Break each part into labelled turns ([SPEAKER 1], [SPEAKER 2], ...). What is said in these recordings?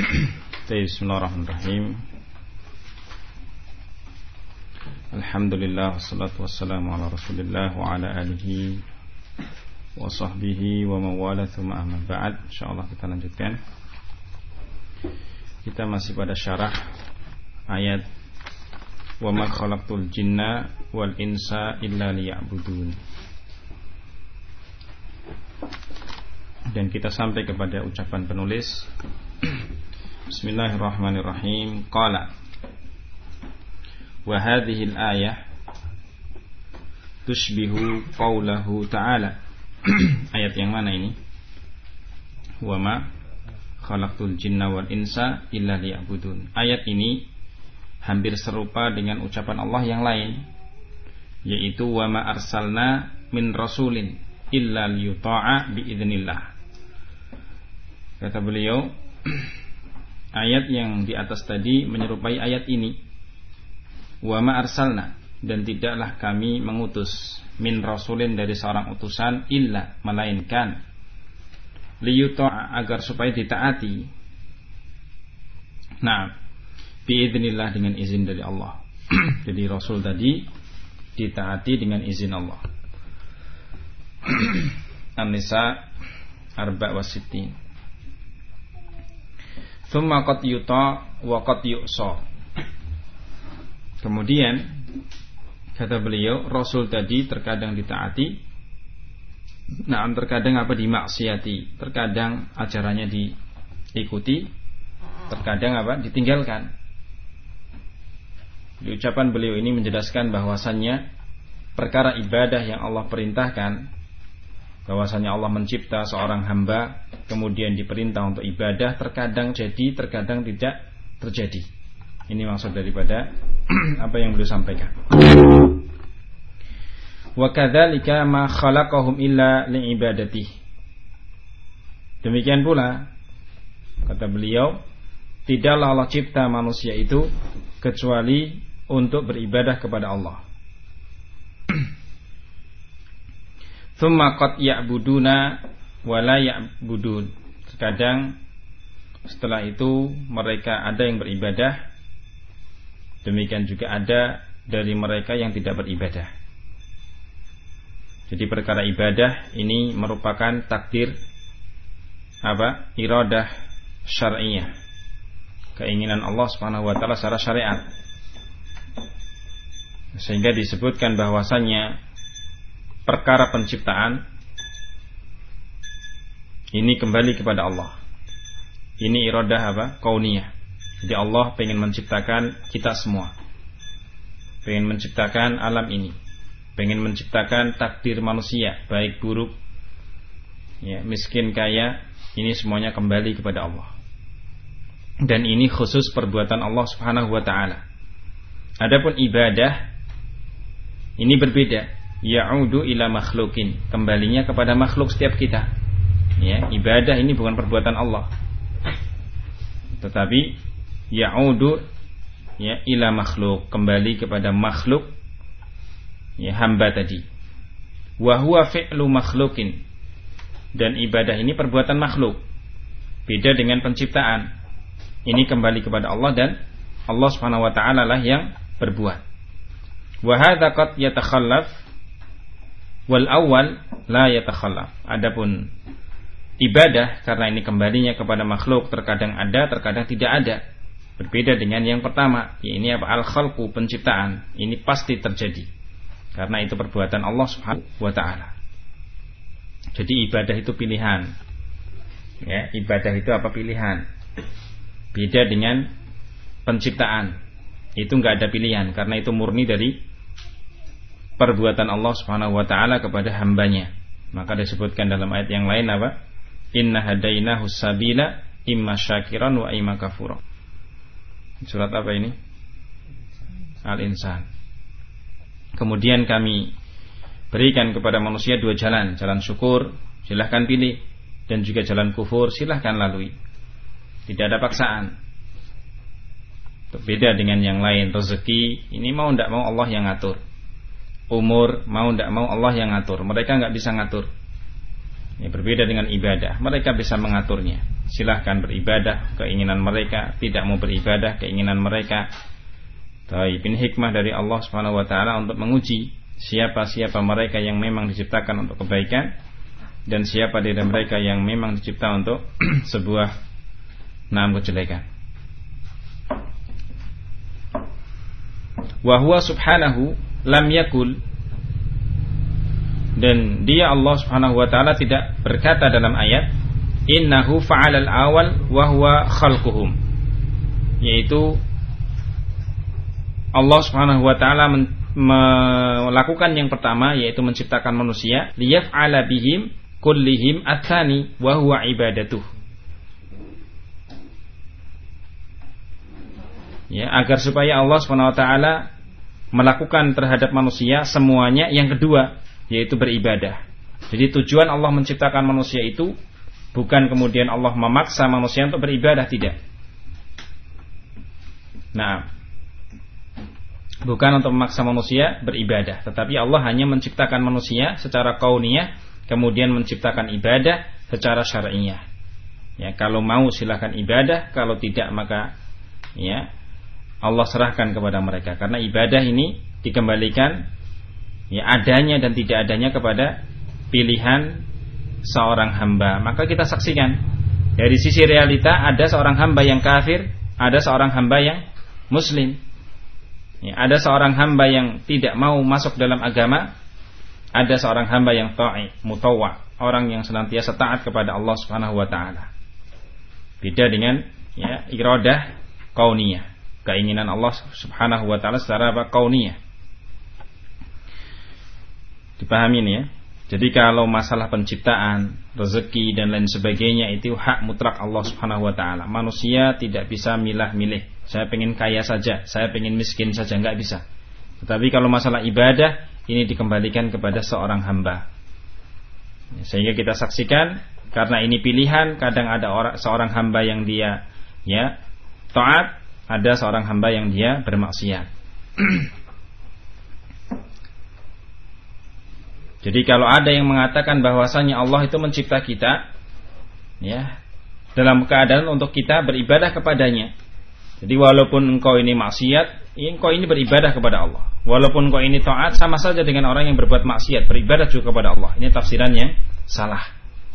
[SPEAKER 1] Bismillahirrahmanirrahim. Alhamdulillah wassalatu wassalamu ala Rasulillah wa ala alihi wa sahbihi wa mawala thumma amma ba'd. Insyaallah kita lanjutkan. Kita masih pada syarah ayat wa ma khalaqtul jinna wal insa illa liya'budun. Dan kita sampai kepada ucapan penulis. Bismillahirrahmanirrahim. Qala wa hadhihi al-ayah tushbihu qawlahu ta'ala. Ayat yang mana ini? Wa ma khalaqtul jinna wal insa illa liya'budun. Ayat ini hampir serupa dengan ucapan Allah yang lain, yaitu wa ma arsalna min rasulin illa liyuta'a biidznillah. Kata beliau, ayat yang di atas tadi menyerupai ayat ini. Wa ma arsalna, dan tidaklah kami mengutus min rasulin, dari seorang utusan, illa, melainkan liyuta'a, agar supaya ditaati. Nah, biidznillah, dengan izin dari Allah. Jadi rasul tadi ditaati dengan izin Allah. An-Nisa 64. Thumma qad yuta wa qad yu'sa. Kemudian kata beliau, rasul tadi terkadang ditaati, nah terkadang dimaksiati, terkadang ajarannya diikuti, terkadang ditinggalkan. Di ucapan beliau ini menjelaskan bahwasannya perkara ibadah yang Allah perintahkan, bahwasanya Allah mencipta seorang hamba kemudian diperintah untuk ibadah, terkadang jadi, terkadang tidak terjadi. Ini maksud daripada apa yang beliau sampaikan. Wa kadzalika ma khalaqahum illa li'ibadatihi. Demikian pula kata beliau, tidaklah Allah cipta manusia itu kecuali untuk beribadah kepada Allah. Tsumma qad ya'buduna wa la ya'budun. Terkadang setelah itu mereka ada yang beribadah, demikian juga ada dari mereka yang tidak beribadah. Jadi perkara ibadah ini merupakan takdir iradah syar'iyah, keinginan Allah Subhanahu wa taala secara syariat. Sehingga disebutkan bahwasannya perkara penciptaan ini kembali kepada Allah. Ini iradah kauniyah. Jadi Allah pengen menciptakan kita semua, pengen menciptakan alam ini, pengen menciptakan takdir manusia, baik buruk, miskin kaya, ini semuanya kembali kepada Allah. Dan ini khusus perbuatan Allah Subhanahu wa taala. Adapun ibadah ini berbeda. Ya'udu ila makhlukin, kembalinya kepada makhluk setiap kita. Ibadah ini bukan perbuatan Allah, tetapi ya'udu ila makhluk, kembali kepada makhluk, hamba tadi. Wa huwa fi'lu makhlukin, dan ibadah ini perbuatan makhluk, beda dengan penciptaan. Ini kembali kepada Allah, dan Allah Subhanahu wa taala lah yang berbuat. Wa hadza qad yatakhallaf wal awal la yatakhallaf. Adapun ibadah, karena ini kembalinya kepada makhluk, terkadang ada, terkadang tidak ada. Berbeda dengan yang pertama, ini al-khalqu, penciptaan. Ini pasti terjadi, karena itu perbuatan Allah Subhanahu wa taala. Jadi ibadah itu pilihan. Ibadah itu pilihan. Beda dengan penciptaan. Itu enggak ada pilihan, karena itu murni dari perbuatan Allah Subhanahu wa taala kepada hambanya. Maka disebutkan dalam ayat yang lain Inna hadainahu sabila imma syakiran wa imma kafura. Surat apa ini? Al-Insan. Kemudian kami berikan kepada manusia dua jalan, jalan syukur, silahkan pilih, dan juga jalan kufur, silahkan lalui. Tidak ada paksaan. Beda dengan yang lain. Rezeki ini mau tidak mau Allah yang ngatur. Umur mau tidak mau Allah yang ngatur. Mereka nggak bisa ngatur. Berbeda dengan ibadah, mereka bisa mengaturnya. silahkan beribadah, keinginan mereka. Tidak mau beribadah, keinginan mereka. Tapi ini hikmah dari Allah Subhanahu wa taala untuk menguji siapa-siapa mereka yang memang diciptakan untuk kebaikan dan siapa dari mereka yang memang dicipta untuk sebuah kejelekan. Wa huwa subhanahu lam yakul, dan dia Allah Subhanahu wa taala tidak berkata dalam ayat innahu fa'alal awal wa huwa khalquhum, yaitu Allah Subhanahu wa taala melakukan yang pertama, yaitu menciptakan manusia, liyaf'ala bihim kullihim atsani wa huwa ibadatuh, ya, agar supaya Allah Subhanahu wa taala melakukan terhadap manusia semuanya yang kedua, yaitu beribadah. Jadi tujuan Allah menciptakan manusia itu bukan kemudian Allah memaksa manusia untuk beribadah, tidak. Nah, bukan untuk memaksa manusia beribadah, tetapi Allah hanya menciptakan manusia secara kauniyah, kemudian menciptakan ibadah secara syar'iyah. Ya, kalau mau silakan ibadah, kalau tidak maka ya Allah serahkan kepada mereka, karena ibadah ini dikembalikan ya adanya dan tidak adanya kepada pilihan seorang hamba. Maka kita saksikan dari sisi realita, ada seorang hamba yang kafir, ada seorang hamba yang muslim. Ya, ada seorang hamba yang tidak mau masuk dalam agama, ada seorang hamba yang ta'i, mutawwa, orang yang senantiasa taat kepada Allah Subhanahu wa taala. Beda dengan ya iradah kauniyah, keinginan Allah Subhanahu wa taala secara kauniyah. Dipahami ini ya. Jadi kalau masalah penciptaan, rezeki dan lain sebagainya itu hak mutlak Allah Subhanahu wa taala. Manusia tidak bisa milah-milih. Saya pengen kaya saja, saya pengen miskin saja, enggak bisa. Tetapi kalau masalah ibadah, ini dikembalikan kepada seorang hamba. Sehingga kita saksikan, karena ini pilihan, kadang ada seorang hamba yang dia ya taat, ada seorang hamba yang dia bermaksiat. Jadi kalau ada yang mengatakan bahwasanya Allah itu mencipta kita ya dalam keadaan untuk kita beribadah kepadanya. Jadi walaupun engkau ini maksiat, engkau ini beribadah kepada Allah. Walaupun engkau ini taat, sama saja dengan orang yang berbuat maksiat, beribadah juga kepada Allah. Ini tafsiran yang salah.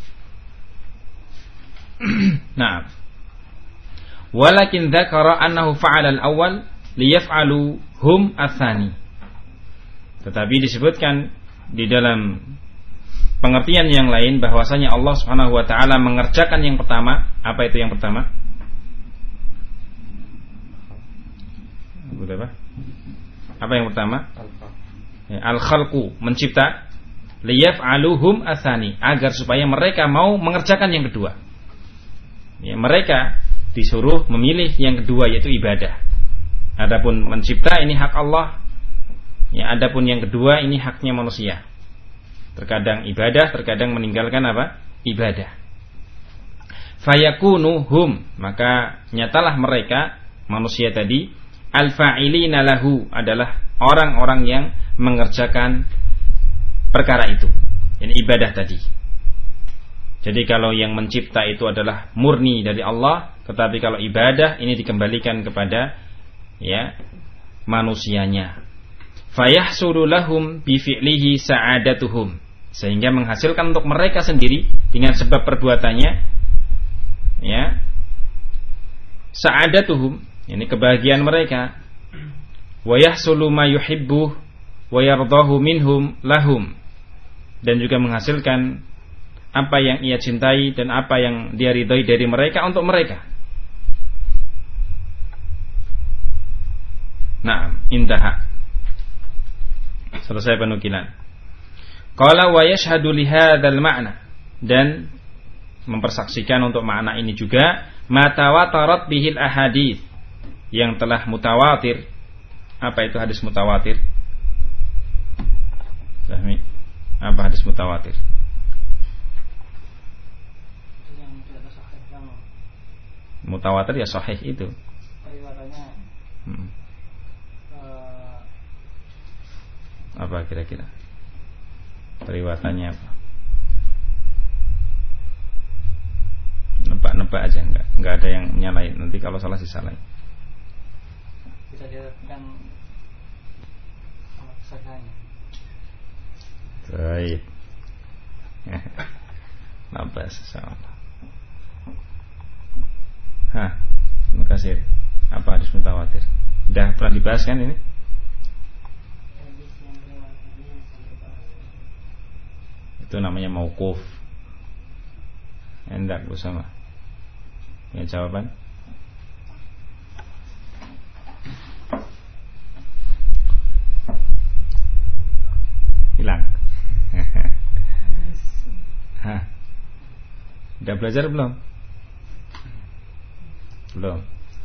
[SPEAKER 1] Nah, walakin dzakara annahu fa'ala al-awwal liyaf'alu hum atsani. Tetapi disebutkan di dalam pengertian yang lain bahwasanya Allah Subhanahu wa taala mengerjakan yang pertama. Apa itu yang pertama? Apa yang pertama? Al-khalqu, mencipta, liyaf'aluhum atsani, agar supaya mereka mau mengerjakan yang kedua. Ya, mereka disuruh memilih yang kedua, yaitu ibadah. Adapun mencipta ini hak Allah. Ya, adapun yang kedua ini haknya manusia. Terkadang ibadah, terkadang meninggalkan apa? Ibadah. Fayakunuhum, maka nyatalah mereka manusia tadi al-fa'ilina lahu, adalah orang-orang yang mengerjakan perkara itu. Ini ibadah tadi. Jadi kalau yang mencipta itu adalah murni dari Allah, tetapi kalau ibadah ini dikembalikan kepada ya manusianya. Fayahsulu lahum bi fi'lihi sa'adatuhum, sehingga menghasilkan untuk mereka sendiri dengan sebab perbuatannya ya sa'adatuhum, ini kebahagiaan mereka. Wa yahsulu ma yuhibbu wa yardahu minhum lahum, dan juga menghasilkan apa yang ia cintai dan apa yang dia ridhai dari mereka untuk mereka. Nah, intaha. Selesai penukilan. Qala wa yashhadu li hadzal ma'na, dan mempersaksikan untuk makna ini juga ma tawatarat bihil ahadits, yang telah mutawatir. Apa itu hadis mutawatir? Fahmi? Apa hadis mutawatir? Mutawatir ya sahih itu. Apa kira-kira? Periwatannya apa? nebak-nebak aja, enggak ada yang nyalain. Nanti kalau salah disalahin.
[SPEAKER 2] Bisa dilihatkan kesalahannya.
[SPEAKER 1] Baik. Nambah sesama. Terima kasih. Apa hadis mutawatir? Udah pernah dibahas kan ini? Itu namanya mauquf. Hendak bersama. Ya jawaban? Hilang. Udah belajar belum? Belum.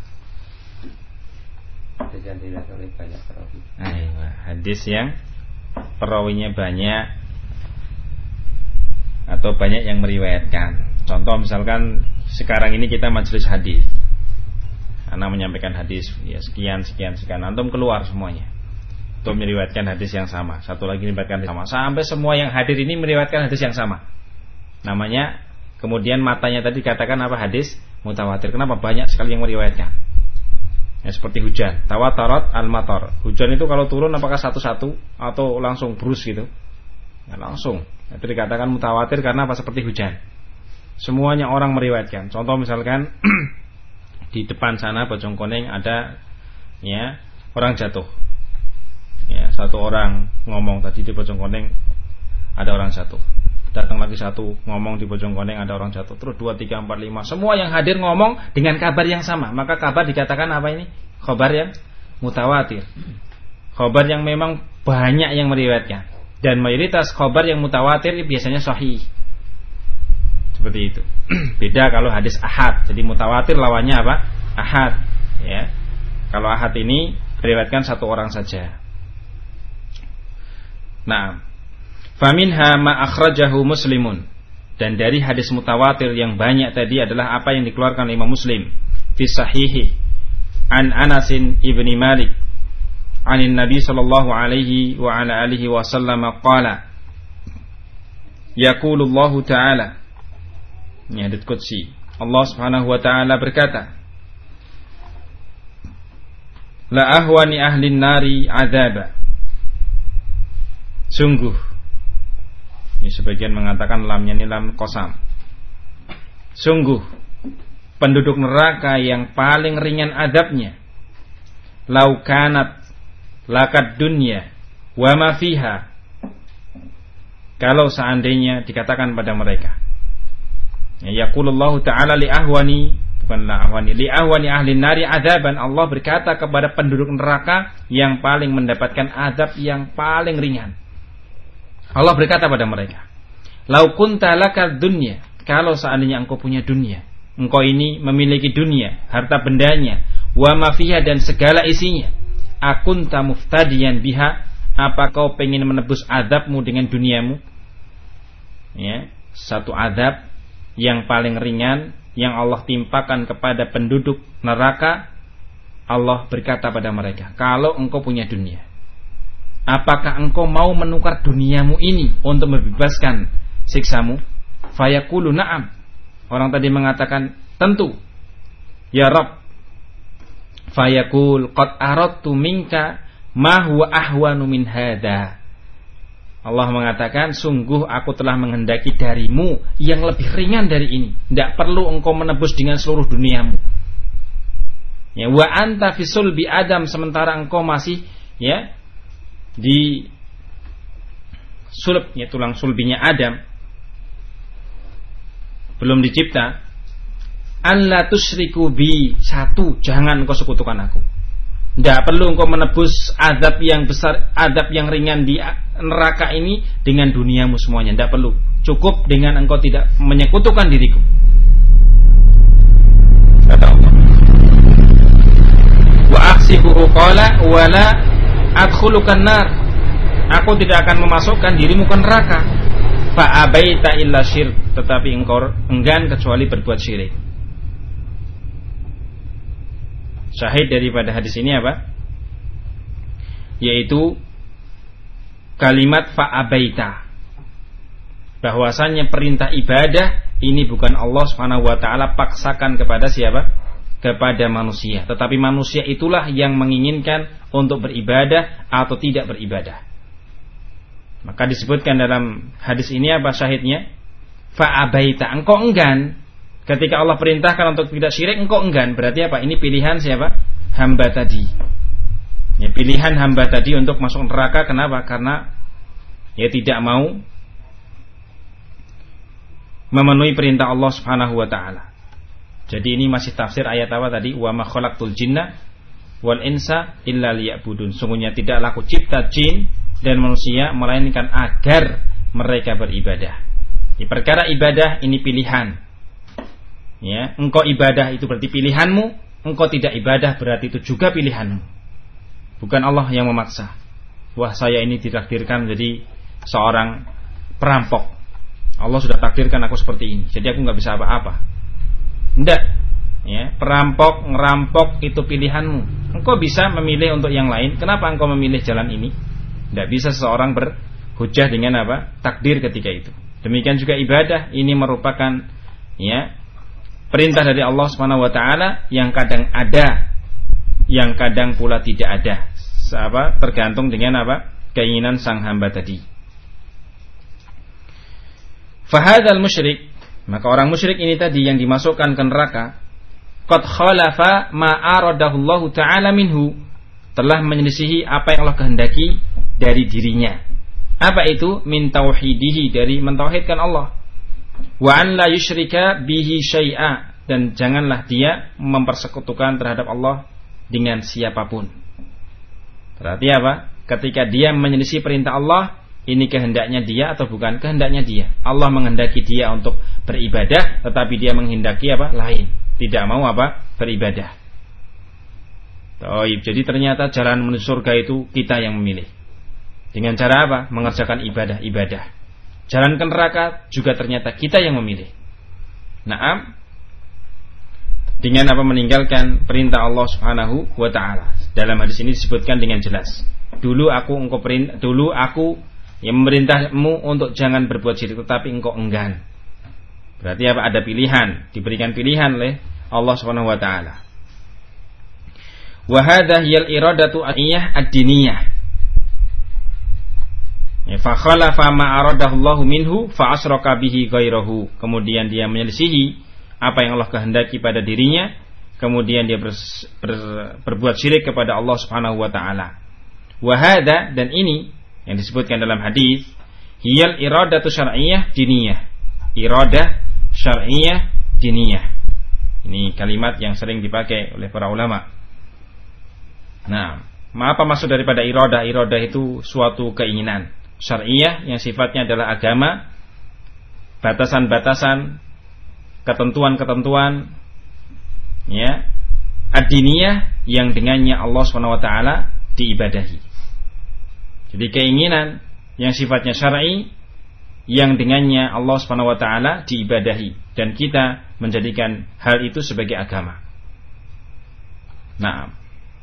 [SPEAKER 1] Hadis yang perawinya banyak atau banyak yang meriwayatkan. Contoh misalkan sekarang ini kita majelis hadis. Ana menyampaikan hadis ya sekian. Antum keluar semuanya untuk meriwayatkan hadis yang sama. Satu lagi meriwayatkan hadis yang sama. Sampai semua yang hadir ini meriwayatkan hadis yang sama. Namanya kemudian matanya tadi katakan apa? Hadis mutawatir. Kenapa? Banyak sekali yang meriwayatkan. Ya, seperti hujan, tawatarat al-matar. Hujan itu kalau turun apakah satu-satu atau langsung brus gitu? Ya, langsung. Itu dikatakan mutawatir karena apa? Seperti hujan. Semuanya orang meriwayatkan. Contoh misalkan di depan sana Bojongkoneng ada ya orang jatuh. Ya, satu orang ngomong tadi di Bojongkoneng ada orang jatuh. Datang lagi satu ngomong di Bojongkoneng ada orang jatuh. Terus 2, 3, 4, 5 semua yang hadir ngomong dengan kabar yang sama. Maka kabar dikatakan apa ini? Khabar yang mutawatir. Khabar yang memang banyak yang meriwayatkan. Dan mayoritas khabar yang mutawatir biasanya sahih. Seperti itu. Beda kalau hadis ahad. Jadi mutawatir lawannya apa? Ahad. Ya. Kalau ahad ini meriwayatkan satu orang saja. Nah, faminha ma akhrajahu Muslimun. Dan dari hadis mutawatir yang banyak tadi adalah apa yang dikeluarkan Imam Muslim fi sahihi an Anas ibni Malik anin Nabi sallallahu alaihi wa ala alihi wasallam qala yaqulullahu ta'ala. Ini hadits qudsi. Allah Subhanahu wa taala berkata, la ahwani ahlin nari adzaba. Sungguh, ini sebagian mengatakan lamnya ini lam qasam. Sungguh penduduk neraka yang paling ringan azabnya lau kanat lakad dunya wa ma fiha. Kalau seandainya dikatakan pada mereka, ya yaqulullahu ta'ala li ahwani, bukanlah ahwani, li ahwani ahli nari adzaban. Allah berkata kepada penduduk neraka yang paling mendapatkan azab yang paling ringan. Allah berkata pada mereka, lau kunta lakad dunya, kalau seandainya engkau punya dunia, engkau ini memiliki dunia, harta bendanya, wa ma fiha dan segala isinya, akunta muftadiyan biha, apa kau pengen menebus azabmu dengan duniamu? Ya, satu azab yang paling ringan yang Allah timpakan kepada penduduk neraka. Allah berkata pada mereka, kalau engkau punya dunia, apakah engkau mau menukar duniamu ini untuk membebaskan siksamu? Fayaqulu na'am. Orang tadi mengatakan tentu. Ya Rabb. Fayaqul qad aradtu minka ma huwa ahwanu min hadha. Allah mengatakan, sungguh aku telah menghendaki darimu yang lebih ringan dari ini. Tidak perlu engkau menebus dengan seluruh duniamu. Ya, wa anta fi sulbi Adam, sementara engkau masih ya di sulbnya, tulang sulbinya Adam, belum dicipta. An la tusyriku bi, satu, jangan engkau sekutukan aku. Tidak perlu engkau menebus azab yang besar, azab yang ringan di neraka ini dengan duniamu semuanya. Tidak perlu, cukup dengan engkau tidak menyekutukan diriku. Kata Allah. Wa ahsibuhu qala wala adkhulukan nar, aku tidak akan memasukkan dirimu ke neraka. Fa abaita illa syirk, tetapi engkau enggan kecuali berbuat syirik. Syahid daripada hadis ini apa? Yaitu kalimat fa abaita, bahwasanya perintah ibadah ini bukan Allah Subhanahu wa taala paksakan kepada siapa? Kepada manusia. Tetapi manusia itulah yang menginginkan untuk beribadah atau tidak beribadah. Maka disebutkan dalam hadis ini apa syahidnya? Fa'abaita, engkau enggan. Ketika Allah perintahkan untuk tidak syirik, engkau enggan. Berarti apa? Ini pilihan siapa? Hamba tadi. Ya, pilihan hamba tadi untuk masuk neraka. Kenapa? Karena ya tidak mau memenuhi perintah Allah Subhanahu wa taala. Jadi ini masih tafsir ayat apa tadi? Wa ma khalaqtul jinna wal insa illa liya'budun. Sungguhnya tidaklah aku cipta jin dan manusia melainkan agar mereka beribadah. Di perkara ibadah ini pilihan. Ya, engkau ibadah itu berarti pilihanmu, engkau tidak ibadah berarti itu juga pilihanmu. Bukan Allah yang memaksa. Wah, saya ini ditakdirkan menjadi seorang perampok. Allah sudah takdirkan aku seperti ini. Jadi aku enggak bisa apa-apa. Tidak, ya, perampok, ngerampok itu pilihanmu. Engkau bisa memilih untuk yang lain. Kenapa engkau memilih jalan ini? Tidak bisa seseorang berhujjah dengan apa? Takdir ketika itu. Demikian juga ibadah ini merupakan ya perintah dari Allah Subhanahu wa taala yang kadang ada, yang kadang pula tidak ada. Tergantung dengan apa? Keinginan sang hamba tadi. Fahadzal musyrik, maka orang musyrik ini tadi yang dimasukkan ke neraka, qad khalafa ma aradahu Allah taala minhu, telah menyelisihi apa yang Allah kehendaki dari dirinya. Apa itu? Min tauhidihi, dari mentauhidkan Allah. Wa an la yusyrika bihi syai'a, dan janganlah dia mempersekutukan terhadap Allah dengan siapapun. Berarti apa? Ketika dia menyelisih perintah Allah, ini kehendaknya dia atau bukan kehendaknya dia? Allah menghendaki dia untuk beribadah, tetapi dia menghendaki apa? Lain. Tidak mau apa? Beribadah. Jadi ternyata jalan menuju surga itu kita yang memilih. Dengan cara apa? Mengerjakan ibadah-ibadah. Jalan ke neraka juga ternyata kita yang memilih. Naam. Dengan apa? Meninggalkan perintah Allah Subhanahu wa taala. Dalam hadis ini disebutkan dengan jelas. Dulu aku yang memerintahmu untuk jangan berbuat syirik, tetapi engkau enggan. Berarti apa? Ada pilihan, diberikan pilihan oleh Allah Subhanahu wa taala. Wa hadha hiyal iradatu al-iyah ad-diniyah. Fa khalafa ma aradahu Allahu minhu fa asyraka bihi ghairahu. Kemudian dia menyelisihi apa yang Allah kehendaki pada dirinya, kemudian dia berbuat syirik kepada Allah Subhanahu wa taala. Wa hadha, dan ini yang disebutkan dalam hadis, hiyal iradatu syar'iyyah diniyah. Iradah syar'iyyah diniyah. Ini kalimat yang sering dipakai oleh para ulama. Nah, apa maksud daripada iradah? Iradah itu suatu keinginan syar'iyyah yang sifatnya adalah agama, batasan-batasan, ketentuan-ketentuan, ya, ad-diniyah yang dengannya Allah Subhanahu wa taala diibadahi. Jadi keinginan yang sifatnya syar'i yang dengannya Allah Subhanahu wa taala diibadahi, dan kita menjadikan hal itu sebagai agama. Nah,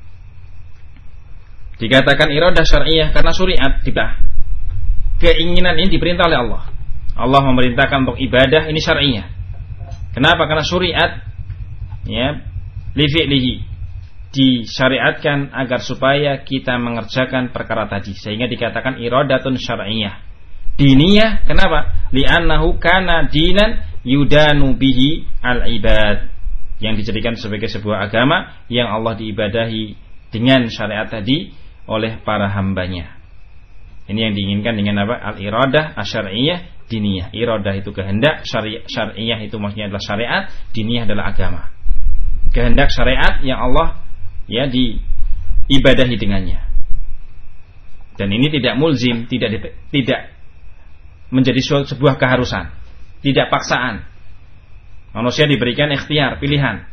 [SPEAKER 1] dikatakan iradah syar'iyyah karena syariat kita. Keinginan ini diperintah oleh Allah. Allah memerintahkan untuk ibadah ini syar'iyyah. Kenapa? Karena syariat ya li fi'lihi, disyariatkan agar supaya kita mengerjakan perkara tadi, sehingga dikatakan iradatun syar'iyyah. Diniyah, kenapa? Li'annahu kana dinan yudanu bihi al-ibad, yang dijadikan sebagai sebuah agama yang Allah diibadahi dengan syariat tadi oleh para hambanya. Ini yang diinginkan dengan apa? Al-iradah asy-syar'iyyah diniyah. Iradah itu kehendak, syar'iyyah itu maksudnya adalah syariat, diniyah adalah agama. Kehendak syariat yang Allah ya diibadahi dengannya. Dan ini tidak mulzim, tidak menjadi sebuah keharusan, tidak paksaan. Manusia diberikan ikhtiar, pilihan.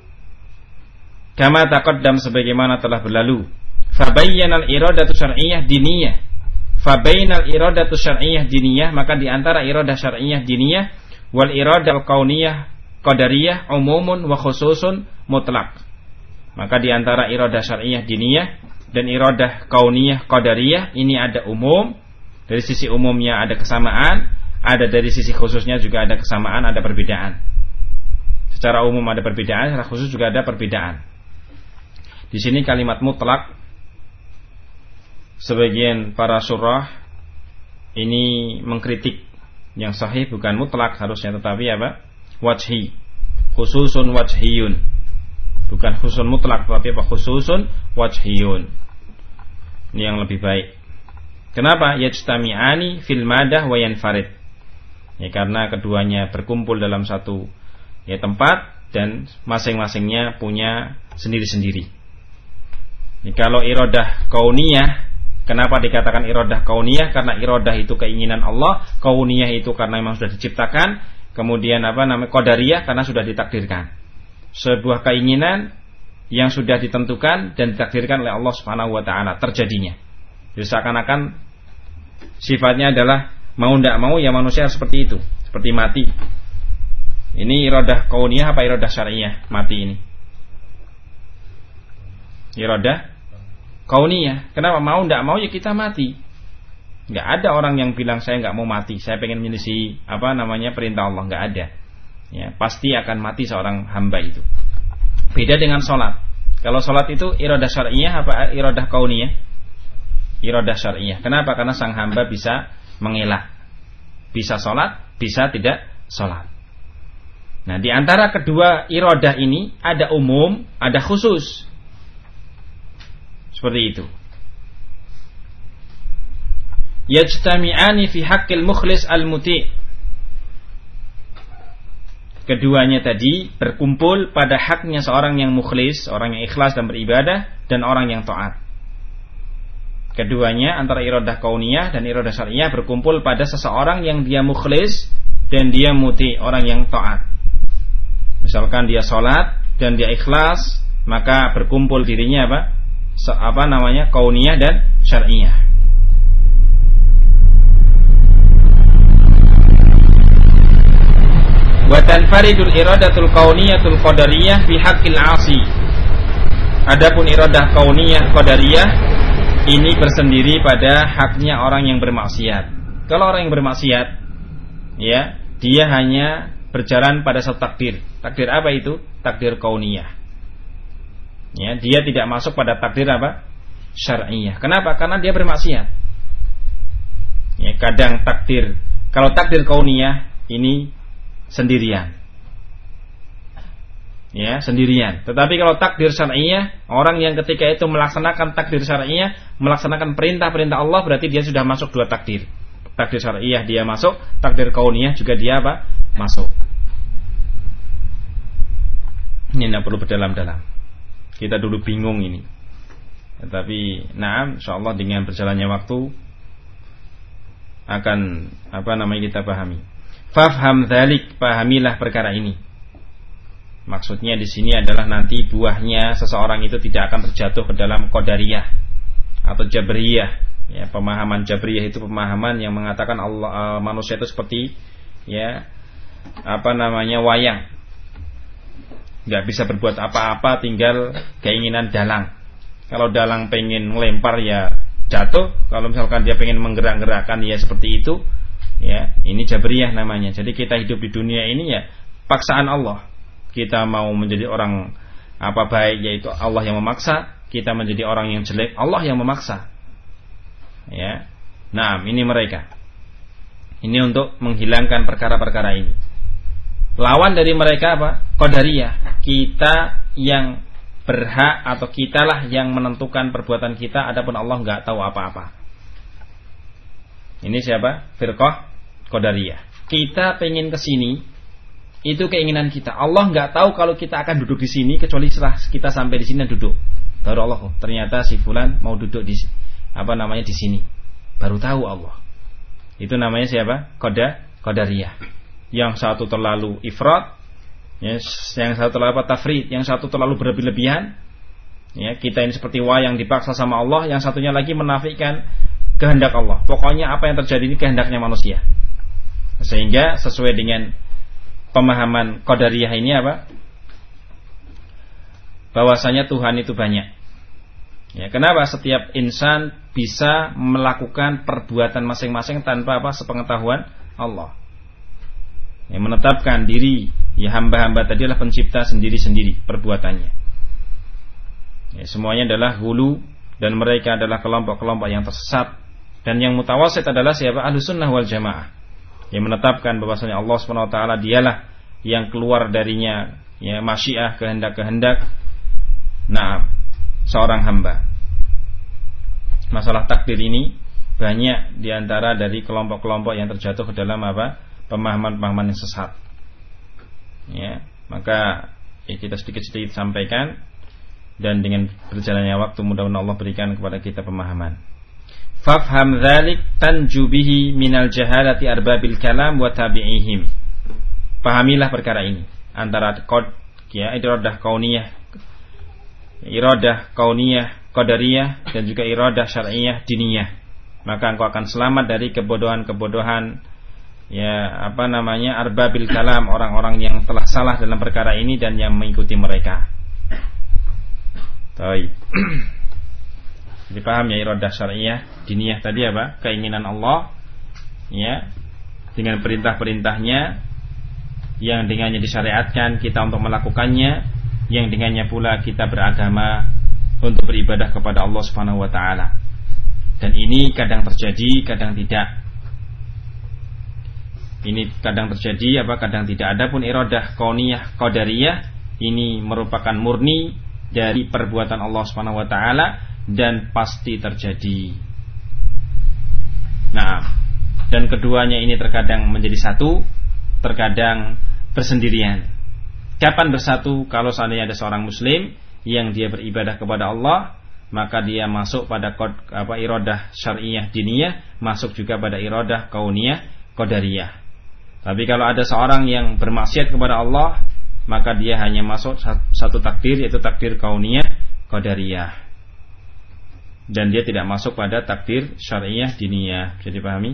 [SPEAKER 1] Kama taqaddam, sebagaimana telah berlalu. Fabayyana al-iradatu syar'iyyah diniyah. Fabainal iradatu syar'iyyah diniyah, maka di antara iradah syar'iyyah diniyah wal iradah al-kauniyah qadariyah umumun wa khususun mutlaq. Maka di antara iradah syar'iyyah diniyah dan iradah kauniyah qadariyah ini ada umum, dari sisi umumnya ada kesamaan, ada dari sisi khususnya juga ada kesamaan, ada perbedaan. Secara umum ada perbedaan, secara khusus juga ada perbedaan. Di sini kalimat mutlak, sebagian para syurah ini mengkritik yang sahih bukan mutlak harusnya, tetapi apa? Wajhi, khususun wajhiyun, bukan khususun mutlak, tetapi apa? Khususun wajhiyun. Ini yang lebih baik. Kenapa? Yajtami'ani fil madah wa yanfarid. Ya, karena keduanya berkumpul dalam satu tempat dan masing-masingnya punya sendiri-sendiri. Ya, kalau iradah kauniyah, kenapa dikatakan iradah kauniyah? Karena iradah itu keinginan Allah, kauniyah itu karena memang sudah diciptakan, kemudian qadariyah karena sudah ditakdirkan. Sebuah keinginan yang sudah ditentukan dan ditakdirkan oleh Allah Subhanahu wa taala terjadinya. Jadi seakan-akan sifatnya adalah mau tidak mau ya manusia seperti itu, seperti mati. Ini iradah kauniyah apa iradah syar'iyah mati ini? Iradah kauniyah. Kenapa? Mau tidak mau ya kita mati. Enggak ada orang yang bilang saya enggak mau mati, saya pengen menyelisih perintah Allah, enggak ada. Ya, pasti akan mati seorang hamba itu. Beda dengan sholat. Kalau sholat itu iradah syar'iyah apa iradah kauniyah? Iradah syar'iyah. Kenapa? Karena sang hamba bisa mengelak, bisa sholat, bisa tidak sholat. Nah, di antara kedua iradah ini ada umum, ada khusus. Seperti itu. Yajtami'ani fi haqqil mukhlis al-muti'. Keduanya tadi berkumpul pada haknya seorang yang mukhlis, orang yang ikhlas dan beribadah, dan orang yang taat. Keduanya antara iradah kauniyah dan iradah syar'iyah berkumpul pada seseorang yang dia mukhlis dan dia muti, orang yang taat. Misalkan dia sholat dan dia ikhlas, maka berkumpul dirinya kauniyah dan syar'iyah. Wa tanfaridul iradatul kauniyatul qadariyah fi haqqil 'asi. Adapun iradah kauniyah qadariyah ini bersendiri pada haknya orang yang bermaksiat. Kalau orang yang bermaksiat, ya, dia hanya berjalan pada satu takdir. Takdir apa itu? Takdir kauniyah. Ya, dia tidak masuk pada takdir apa? Syar'iyah. Kenapa? Karena dia bermaksiat. Ya, kadang takdir, kalau takdir kauniyah ini sendirian. Ya, sendirian. Tetapi kalau takdir syar'iyah, orang yang ketika itu melaksanakan takdir syar'iyah, melaksanakan perintah-perintah Allah, berarti dia sudah masuk dua takdir. Takdir syar'iyah dia masuk, takdir kauniyah juga dia masuk. Ini tidak perlu berdalam-dalam. Kita dulu bingung ini. Tetapi insyaallah dengan berjalannya waktu akan kita pahami. Fafham dzalik, pahamilah perkara ini. Maksudnya di sini adalah nanti buahnya seseorang itu tidak akan terjatuh ke dalam qadariyah atau jabriyah. Ya, pemahaman jabriyah itu pemahaman yang mengatakan Allah, manusia itu seperti wayang. Enggak bisa berbuat apa-apa, tinggal keinginan dalang. Kalau dalang pengen melempar ya jatuh, kalau misalkan dia pengen menggerak-gerakkan ya seperti itu. Ya, ini jabriyah namanya. Jadi kita hidup di dunia ini ya paksaan Allah. Kita mau menjadi orang baik, yaitu Allah yang memaksa. Kita menjadi orang yang jelek, Allah yang memaksa. Ya. Nah, ini mereka. Ini untuk menghilangkan perkara-perkara ini. Lawan dari mereka apa? Qadariyah. Kita yang berhak atau kitalah yang menentukan perbuatan kita, adapun Allah enggak tahu apa-apa. Ini siapa? Firqah Qadariyah. Kita pengen ke sini, itu keinginan kita. Allah enggak tahu kalau kita akan duduk di sini kecuali setelah kita sampai di sini dan duduk. Baru Allah, ternyata si fulan mau duduk di di sini. Baru tahu Allah. Itu namanya siapa? Qadariyah. Yang satu terlalu ifrat, yang satu terlalu tafrid, yang satu terlalu berlebihan. Ya, kita ini seperti wayang dipaksa sama Allah, yang satunya lagi menafikan kehendak Allah. Pokoknya apa yang terjadi ini kehendaknya manusia. Sehingga sesuai dengan pemahaman Qadariyah ini bahwasanya Tuhan itu banyak. Ya, kenapa setiap insan bisa melakukan perbuatan masing-masing tanpa sepengetahuan Allah. Yang menetapkan diri hamba-hamba tadi adalah pencipta sendiri-sendiri perbuatannya. Semuanya adalah hulu, dan mereka adalah kelompok-kelompok yang tersesat. Dan yang mutawasid adalah siapa? Ahlussunnah wal jamaah, yang menetapkan bahwasanya Allah SWT dialah yang keluar darinya masyiah, kehendak-kehendak seorang hamba. Masalah takdir ini banyak diantara dari kelompok-kelompok yang terjatuh ke dalam pemahaman-pemahaman yang sesat. Maka kita sedikit-sedikit sampaikan, dan dengan berjalannya waktu mudah-mudahan Allah berikan kepada kita pemahaman. Fafham dzalik tanju bihi minal jahalati arbabil kalam wa tabi'ihim. Pahamilah perkara ini, antara iradah kauniyah qadariyah dan juga iradah syar'iyah diniyah. Maka engkau akan selamat dari kebodohan-kebodohan arbabil kalam, orang-orang yang telah salah dalam perkara ini dan yang mengikuti mereka. Baik. Jadi paham iradah syar'iyah diniyah tadi keinginan Allah dengan perintah-perintahnya yang dengannya disyariatkan kita untuk melakukannya, yang dengannya pula kita beragama untuk beribadah kepada Allah Subhanahu wa taala. Dan ini kadang terjadi, kadang tidak. Ini kadang terjadi, kadang tidak. Adapun iradah kauniyah qadariyah ini merupakan murni dari perbuatan Allah Subhanahu wa taala dan pasti terjadi. Dan keduanya ini terkadang menjadi satu, terkadang bersendirian. Kapan bersatu? Kalau seandainya ada seorang muslim yang dia beribadah kepada Allah, maka dia masuk pada iradah syar'iyah diniyah, masuk juga pada iradah kauniyah qadariyah. Tapi kalau ada seorang yang bermaksiat kepada Allah, maka dia hanya masuk satu takdir, yaitu takdir kauniyah qadariyah, dan dia tidak masuk pada takdir syar'iyah diniyah. Bisa dipahami?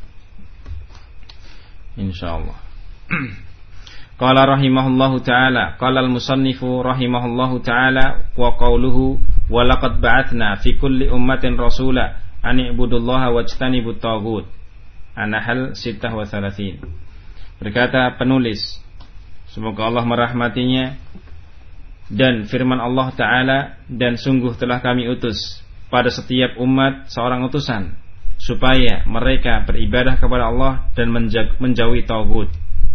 [SPEAKER 1] Insyaallah. Qala rahimahullahu ta'ala, qala al-musannifu rahimahullahu ta'ala, wa qawluhu wa laqad ba'athna fi kulli ummatin rasula an i'budullaha wajtanibut taghut. An-Nahl 36. Berkata penulis, semoga Allah merahmatinya, dan firman Allah Ta'ala, dan sungguh telah kami utus pada setiap umat seorang utusan, supaya mereka beribadah kepada Allah dan menjauhi taghut.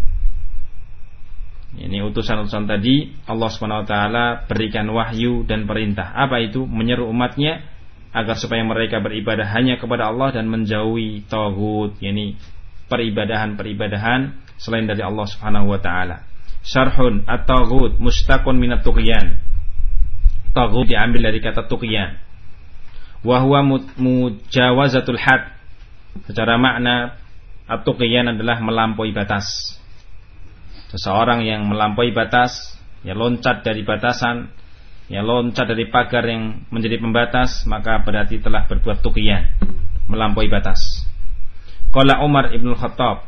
[SPEAKER 1] Ini utusan-utusan tadi Allah SWT berikan wahyu dan perintah. Apa itu? Menyeru umatnya agar supaya mereka beribadah hanya kepada Allah dan menjauhi taghut, yakni peribadahan-peribadahan selain dari Allah Subhanahu wa taala. Syarhun at-taghut mustaqun minat tughyan. Taghut diambil dari kata tughyan. Wa huwa mujawazatul had. Secara makna at-tughyan adalah melampaui batas. Seseorang yang melampaui batas, loncat dari batasan, loncat dari pagar yang menjadi pembatas, maka berarti telah berbuat tughyan, melampaui batas. Qala Umar ibn Khattab,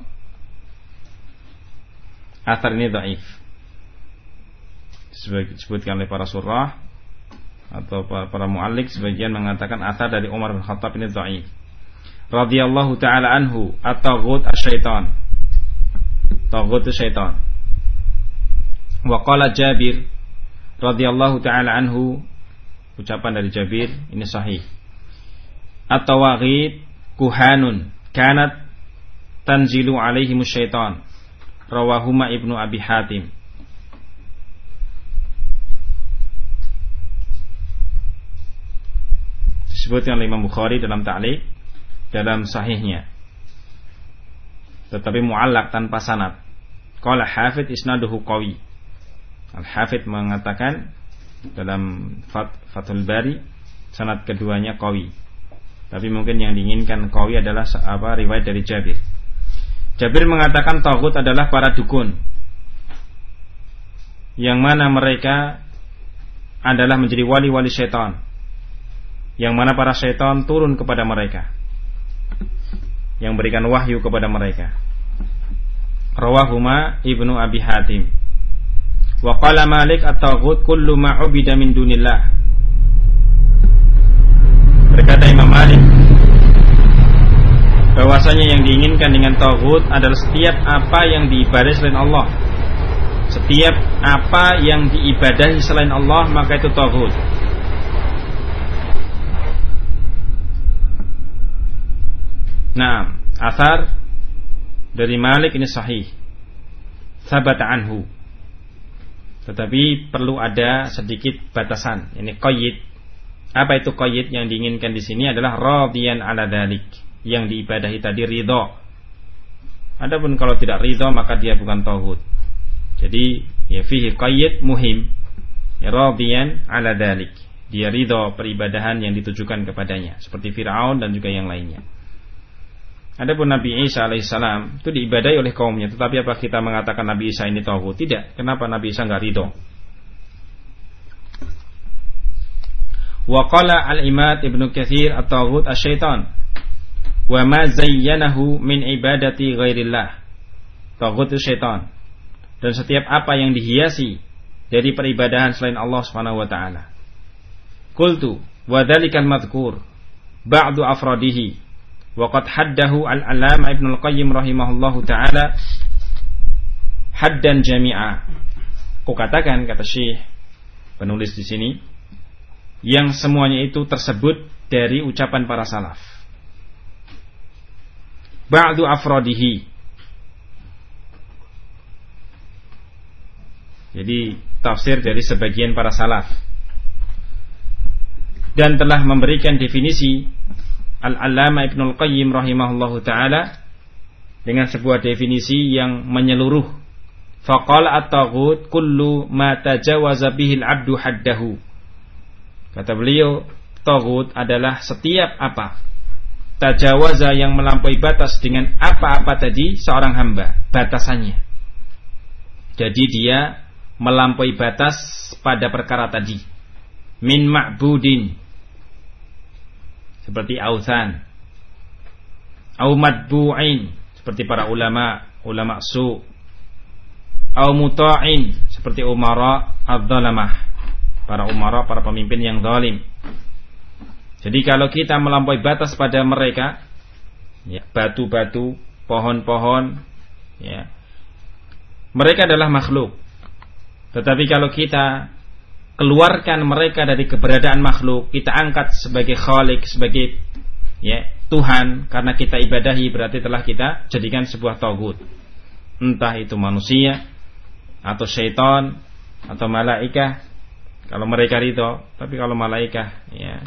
[SPEAKER 1] athar ini dhaif, disebutkan oleh para surah atau para mu'allik, sebagian mengatakan athar dari Umar bin Khattab ini dhaif. Radhiyallahu ta'ala anhu, at-taghut asy-syaitan. Taghut itu syaitan. Wa qala Jabir radhiyallahu ta'ala anhu, ucapan dari Jabir ini sahih. At-tawaghit kuhanun kanat tanzilu alaihimus syaitan. Rawahuma Ibnu Abi Hatim. Disebutkan oleh Imam Bukhari dalam ta'liq dalam sahihnya, tetapi mu'allaq tanpa sanad. Qala Hafidz isnaduhu qawi. Al-Hafidz mengatakan dalam Fathul Bari sanad keduanya qawi. Tapi mungkin yang diinginkan qawi adalah riwayat dari Jabir. Jabir mengatakan taghut adalah para dukun, yang mana mereka adalah menjadi wali-wali syaitan, yang mana para syaitan turun kepada mereka, yang berikan wahyu kepada mereka. Rawahuma Ibnu Abi Hatim. Wa qala Malik at-taghut kullu ma 'ubida min dunillah. Berkata Imam Malik, bahwasanya yang diinginkan dengan taghut adalah setiap apa yang diibadahi selain Allah. Setiap apa yang diibadahi selain Allah maka itu taghut. Nah, athar dari Malik ini sahih, sabata anhu. Tetapi perlu ada sedikit batasan. Ini qayyid. Apa itu qayyid? Yang diinginkan di sini adalah radiyan ala dzalik, yang diibadahi tadi ridha. Adapun kalau tidak ridha maka dia bukan taghut. Jadi ya fihi qayyid muhim, ya, radiyan ala dzalik, dia ridha peribadahan yang ditujukan kepadanya, seperti Fir'aun dan juga yang lainnya. Adapun Nabi Isa alaihissalam itu diibadahi oleh kaumnya, tetapi apa kita mengatakan Nabi Isa ini taghut? Tidak. Kenapa Nabi Isa enggak ridha? Wa qala al-Imad Ibnu Katsir at-taghut asy-syaitan wa ma zayyanahu min ibadati ghairillah. Taghut itu syaitan. Dan setiap apa yang dihiasi dari peribadahan selain Allah Subhanahu wa taala. Qultu wa dzalikal madhkur ba'du afradihi wa qad haddahu al-Allamah Ibnu al-Qayyim rahimahullahu taala haddan jami'a. Aku katakan, kata Syekh penulis di sini, yang semuanya itu tersebut dari ucapan para salaf. Ba'du afradihi, jadi tafsir dari sebagian para salaf, dan telah memberikan definisi Al-Allamah Ibnu Al-Qayyim rahimahullahu taala dengan sebuah definisi yang menyeluruh. Faqala at-taghut kullu ma tajawaza bihi al-'abdu haddahu. Kata beliau, taghut adalah setiap apa tajawaza, yang melampaui batas dengan apa-apa tadi seorang hamba, batasannya. Jadi dia melampaui batas pada perkara tadi. Min ma'budin, seperti authan, au matbu'in, seperti para ulama su, au muta'in, seperti umara adz-dzalamah, para umara, para pemimpin yang zalim. Jadi kalau kita melampaui batas pada mereka, ya, batu-batu, pohon-pohon, ya, mereka adalah makhluk. Tetapi kalau kita keluarkan mereka dari keberadaan makhluk, kita angkat sebagai khalik, sebagai, ya, Tuhan, karena kita ibadahi, berarti telah kita jadikan sebuah taghut. Entah itu manusia atau syaitan atau malaikah, kalau mereka ridho. Tapi kalau malaikah, ya,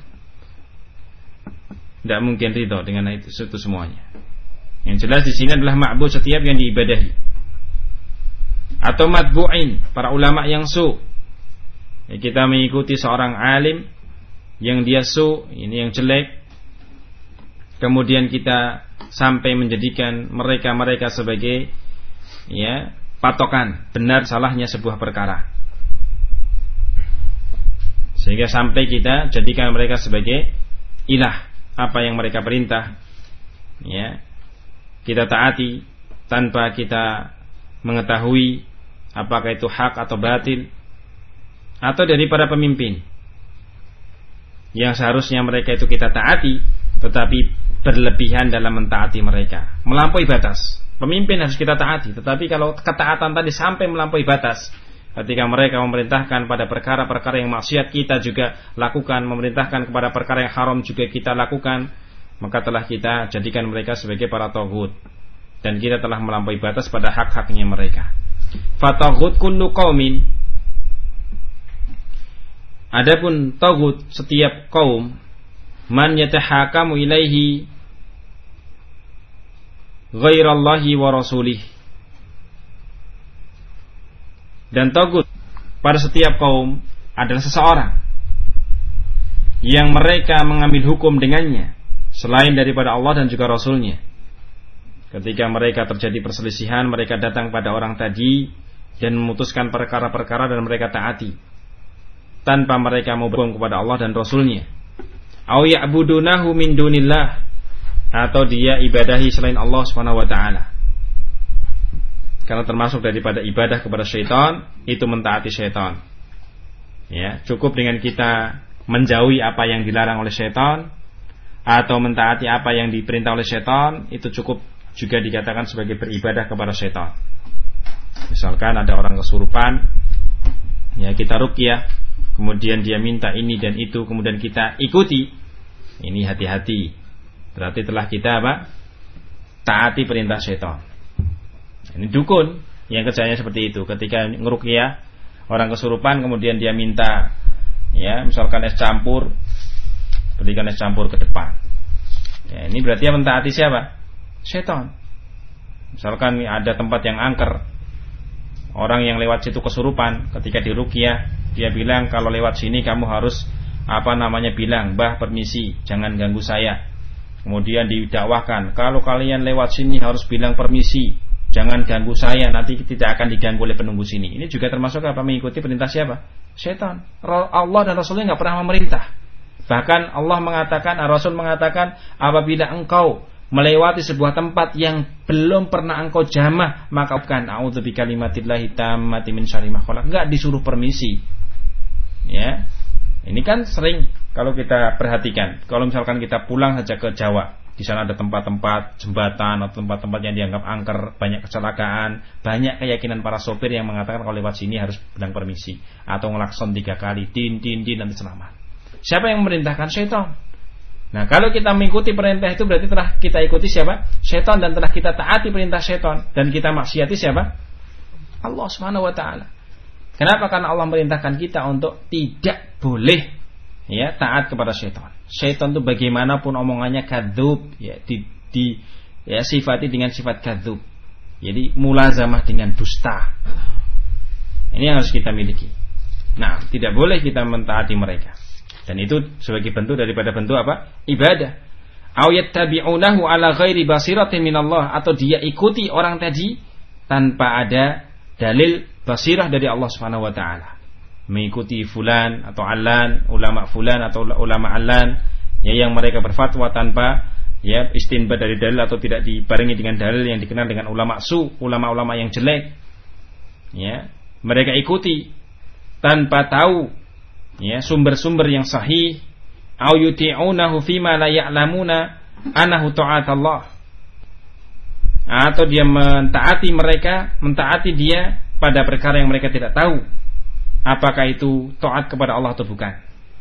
[SPEAKER 1] tidak mungkin ridho dengan itu semuanya. Yang jelas di sini adalah ma'bud, setiap yang diibadahi. Atau matbu'in, para ulama yang su, ya, kita mengikuti seorang alim yang dia su, ini yang jelek, kemudian kita sampai menjadikan mereka sebagai, ya, patokan benar salahnya sebuah perkara, sehingga sampai kita jadikan mereka sebagai ilah. Apa yang mereka perintah, ya, kita taati tanpa kita mengetahui apakah itu hak atau batil, atau dari para pemimpin yang seharusnya mereka itu kita taati, tetapi berlebihan dalam mentaati mereka, melampaui batas. Pemimpin harus kita taati, tetapi kalau ketaatan tadi sampai melampaui batas, ketika mereka memerintahkan pada perkara-perkara yang maksiat kita juga lakukan, memerintahkan kepada perkara yang haram juga kita lakukan, maka telah kita jadikan mereka sebagai para taghut, dan kita telah melampaui batas pada hak-haknya mereka. Fataghut kullu qaumin, adapun taghut setiap kaum, man yatahakamu ilaihi ghairallahi wa rasulih. Dan taghut pada setiap kaum adalah seseorang yang mereka mengambil hukum dengannya selain daripada Allah dan juga Rasulnya. Ketika mereka terjadi perselisihan, mereka datang pada orang tadi dan memutuskan perkara-perkara dan mereka taati tanpa mereka mau berbohong kepada Allah dan Rasulnya. Au ya'budunahu min dunillah, atau dia ibadahi selain Allah Subhanahu wa taala. Karena termasuk daripada ibadah kepada syaitan itu mentaati syaitan. Ya, cukup dengan kita menjauhi apa yang dilarang oleh syaitan, atau mentaati apa yang diperintah oleh syaitan, itu cukup juga dikatakan sebagai beribadah kepada syaitan. Misalkan ada orang kesurupan, ya kita ruqyah, kemudian dia minta ini dan itu, kemudian kita ikuti, ini hati-hati, berarti telah kita taati perintah syaitan. Ini dukun yang kerjanya seperti itu. Ketika ngeruqyah orang kesurupan, kemudian dia minta, ya misalkan es campur, berikan es campur ke depan. Ya, ini berarti dia mentaati siapa? Syaitan. Misalkan ada tempat yang angker, orang yang lewat situ kesurupan, ketika diruqyah dia bilang kalau lewat sini kamu harus bilang, "Mbah permisi, jangan ganggu saya." Kemudian didakwahkan, kalau kalian lewat sini harus bilang permisi, jangan ganggu saya, nanti tidak akan diganggu oleh penunggu sini. Ini juga termasuk mengikuti perintah siapa? Syaitan. Allah dan Rasulnya nggak pernah memerintah. Bahkan Allah mengatakan, Rasul mengatakan, apabila engkau melewati sebuah tempat yang belum pernah engkau jamah, maka bukan a'udzu bikalimatillahi tammati min syarri ma khalaq. Enggak disuruh permisi. Ya. Ini kan sering kalau kita perhatikan, kalau misalkan kita pulang saja ke Jawa, di sana ada tempat-tempat jembatan atau tempat-tempat yang dianggap angker, banyak kecelakaan, banyak keyakinan para sopir yang mengatakan kalau lewat sini harus bilang permisi atau ngelakson 3 kali, din nanti selamat. Siapa yang memerintahkan? Syaitan. Nah, kalau kita mengikuti perintah itu berarti telah kita ikuti siapa? Syaitan, dan telah kita taati perintah syaitan dan kita maksiati siapa? Allah Subhanahu wa taala. Kenapa? Karena Allah merintahkan kita untuk tidak boleh ya taat kepada syaitan. Syaitan itu bagaimanapun omongannya kadzub, ya ya sifati dengan sifat kadzub. Jadi mulazamah dengan dusta. Ini yang harus kita miliki. Nah, tidak boleh kita mentaati mereka. Dan itu sebagai bentuk daripada bentuk apa? Ibadah. Aw yattabi'unahu ala ghairi basiratin minallah, atau dia ikuti orang tadi tanpa ada dalil basirah dari Allah Subhanahu wa taala. Mengikuti fulan atau allan, ulama fulan atau ulama allan, ya yang mereka berfatwa tanpa ya istinbat dari dalil atau tidak dibarengi dengan dalil yang dikenal dengan ulama ulama-ulama yang jelek. Ya, mereka ikuti tanpa tahu ya sumber-sumber yang sahih. Au yuti'unahu fima la ya'lamuna annahu ta'atallah, atau dia mentaati dia pada perkara yang mereka tidak tahu apakah itu taat kepada Allah atau bukan.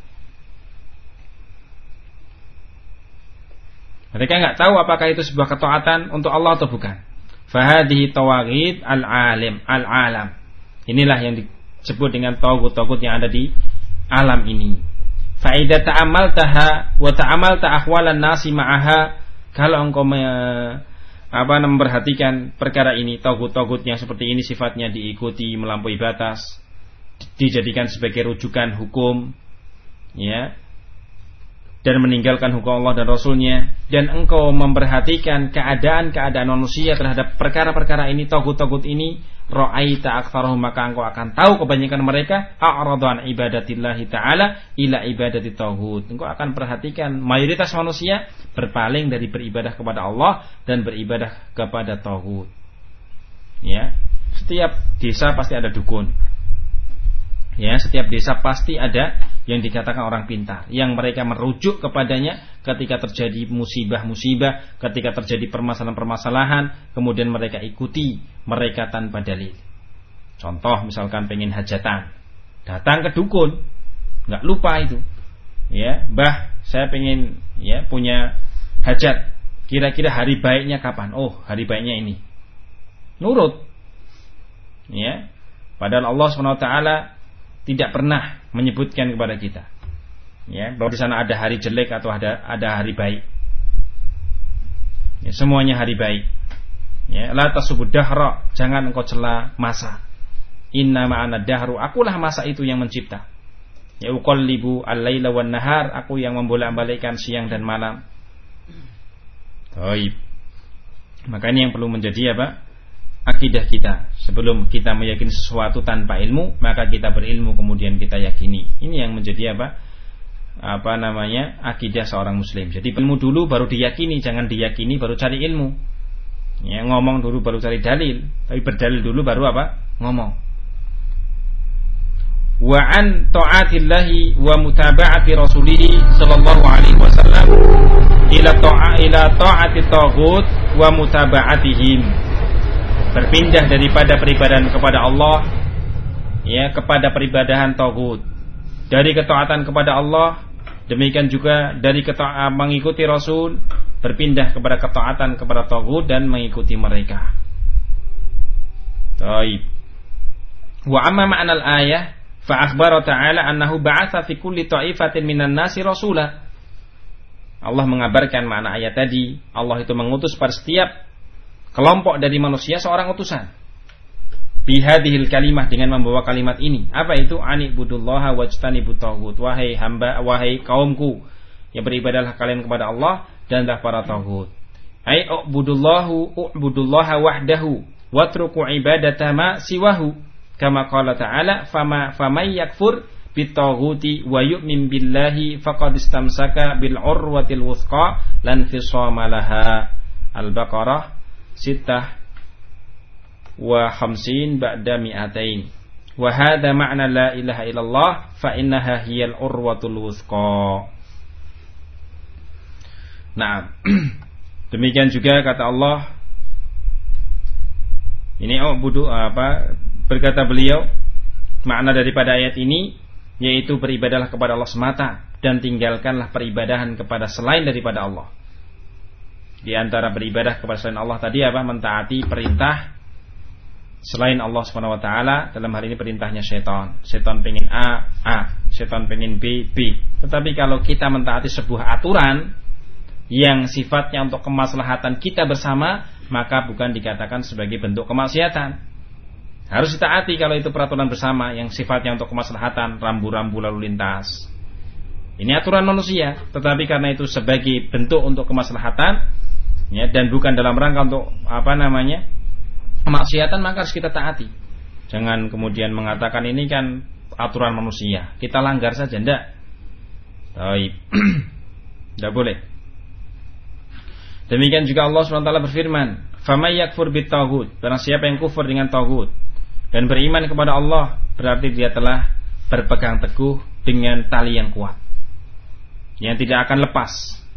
[SPEAKER 1] Mereka enggak tahu apakah itu sebuah ketaatan untuk Allah atau bukan. Fahadhihi tawaghid al-alam. Inilah yang disebut dengan tawagut-tawagut yang ada di alam ini. Fa idza ta'amaltaha wa ta'amalta ahwalan nasi ma'aha, kalau engkau memperhatikan perkara ini, tawagut-tawagut yang seperti ini sifatnya diikuti melampaui batas, dijadikan sebagai rujukan hukum, ya, dan meninggalkan hukum Allah dan Rasulnya, dan engkau memperhatikan keadaan manusia terhadap perkara-perkara ini, tawagut-tawagut ini, ra'aita aktsarahum, maka engkau akan tahu kebanyakan mereka a'radu an ibadatillahi ta'ala ila ibadati taghut. Engkau akan perhatikan mayoritas manusia berpaling dari beribadah kepada Allah dan beribadah kepada taghut. Ya, setiap desa pasti ada dukun. Ya, setiap desa pasti ada yang dikatakan orang pintar, yang mereka merujuk kepadanya ketika terjadi musibah-musibah, ketika terjadi permasalahan-permasalahan, kemudian mereka ikuti mereka tanpa dalil. Contoh misalkan pengen hajatan, datang ke dukun, nggak lupa itu. Ya, Mbah, saya pengen ya punya hajat. Kira-kira hari baiknya kapan? Oh, hari baiknya ini. Nurut. Ya. Padahal Allah SWT tidak pernah menyebutkan kepada kita ya bahwa di sana ada hari jelek atau ada hari baik. Ya, semuanya hari baik. Ya, la tasubud dahra, jangan engkau cela masa. Inna ma'ana dahru, akulah masa itu yang mencipta. Ya, uqallibu al-laila wan nahar, aku yang membolak-balikkan siang dan malam. Baik. Maka ini yang perlu menjadi apa? Akidah kita. Sebelum kita meyakini sesuatu tanpa ilmu, maka kita berilmu kemudian kita yakini. Ini yang menjadi akidah seorang muslim. Jadi ilmu dulu baru diyakini, jangan diyakini baru cari ilmu. Ya, ngomong dulu baru cari dalil, tapi berdalil dulu baru ngomong. Wa an ta'atillahi wa mutaba'ati rasulih sallallahu alaihi wasallam ila ta'ati taghut wa mutaba'atihim, berpindah daripada peribadahan kepada Allah ya kepada peribadahan taghut, dari ketaatan kepada Allah, demikian juga dari mengikuti Rasul, berpindah kepada ketaatan kepada taghut dan mengikuti mereka. Baik. Wa amma ma'nal ayah fa akhbara ta'ala annahu ba'atha fi kulli ta'ifatin minan nasi rasula. Allah mengabarkan makna ayat tadi, Allah itu mengutus pada setiap kelompok dari manusia seorang utusan. Bihadhil kalimah, dengan membawa kalimat ini. Apa itu? Anibudullaha wajtanibut taghut. Wahai hamba, wahai kaumku, yang beribadahlah kalian kepada Allah dan dah para taghut. Ai ubudullaha wahdahu watruku ibadata ma siwahu. Kama qala ta'ala famay yakfur bitaghuti wa yu'min billahi faqad istamsaka bil urwatil wuthqa lan fisama laha. Al-Baqarah 56 ba'da mi'atain. Wa hadha ma'na la ilaha illallah fa innaha hiyal urwatul wuthqa. Nah, demikian juga kata Allah. Ini berkata beliau, makna daripada ayat ini yaitu beribadahlah kepada Allah semata dan tinggalkanlah peribadahan kepada selain daripada Allah. Di antara beribadah kepada selain Allah tadi apa? Mentaati perintah selain Allah Subhanahu wa taala. Dalam hal ini perintahnya syaitan. Syaitan pengen A, syaitan pengen B, B. Tetapi kalau kita mentaati sebuah aturan yang sifatnya untuk kemaslahatan kita bersama, maka bukan dikatakan sebagai bentuk kemaksiatan. Harus ditaati kalau itu peraturan bersama yang sifatnya untuk kemaslahatan, rambu-rambu lalu lintas. Ini aturan manusia, tetapi karena itu sebagai bentuk untuk kemaslahatan ya, dan bukan dalam rangka untuk kemaksiatan, maka harus kita taati. Jangan kemudian mengatakan ini kan aturan manusia, kita langgar saja, ndak. Baik. Tidak boleh. Demikian juga Allah SWT berfirman, "Famay yakfur bit-taghut", barang siapa yang kufur dengan taghut dan beriman kepada Allah, berarti dia telah berpegang teguh dengan tali yang kuat yang tidak akan lepas.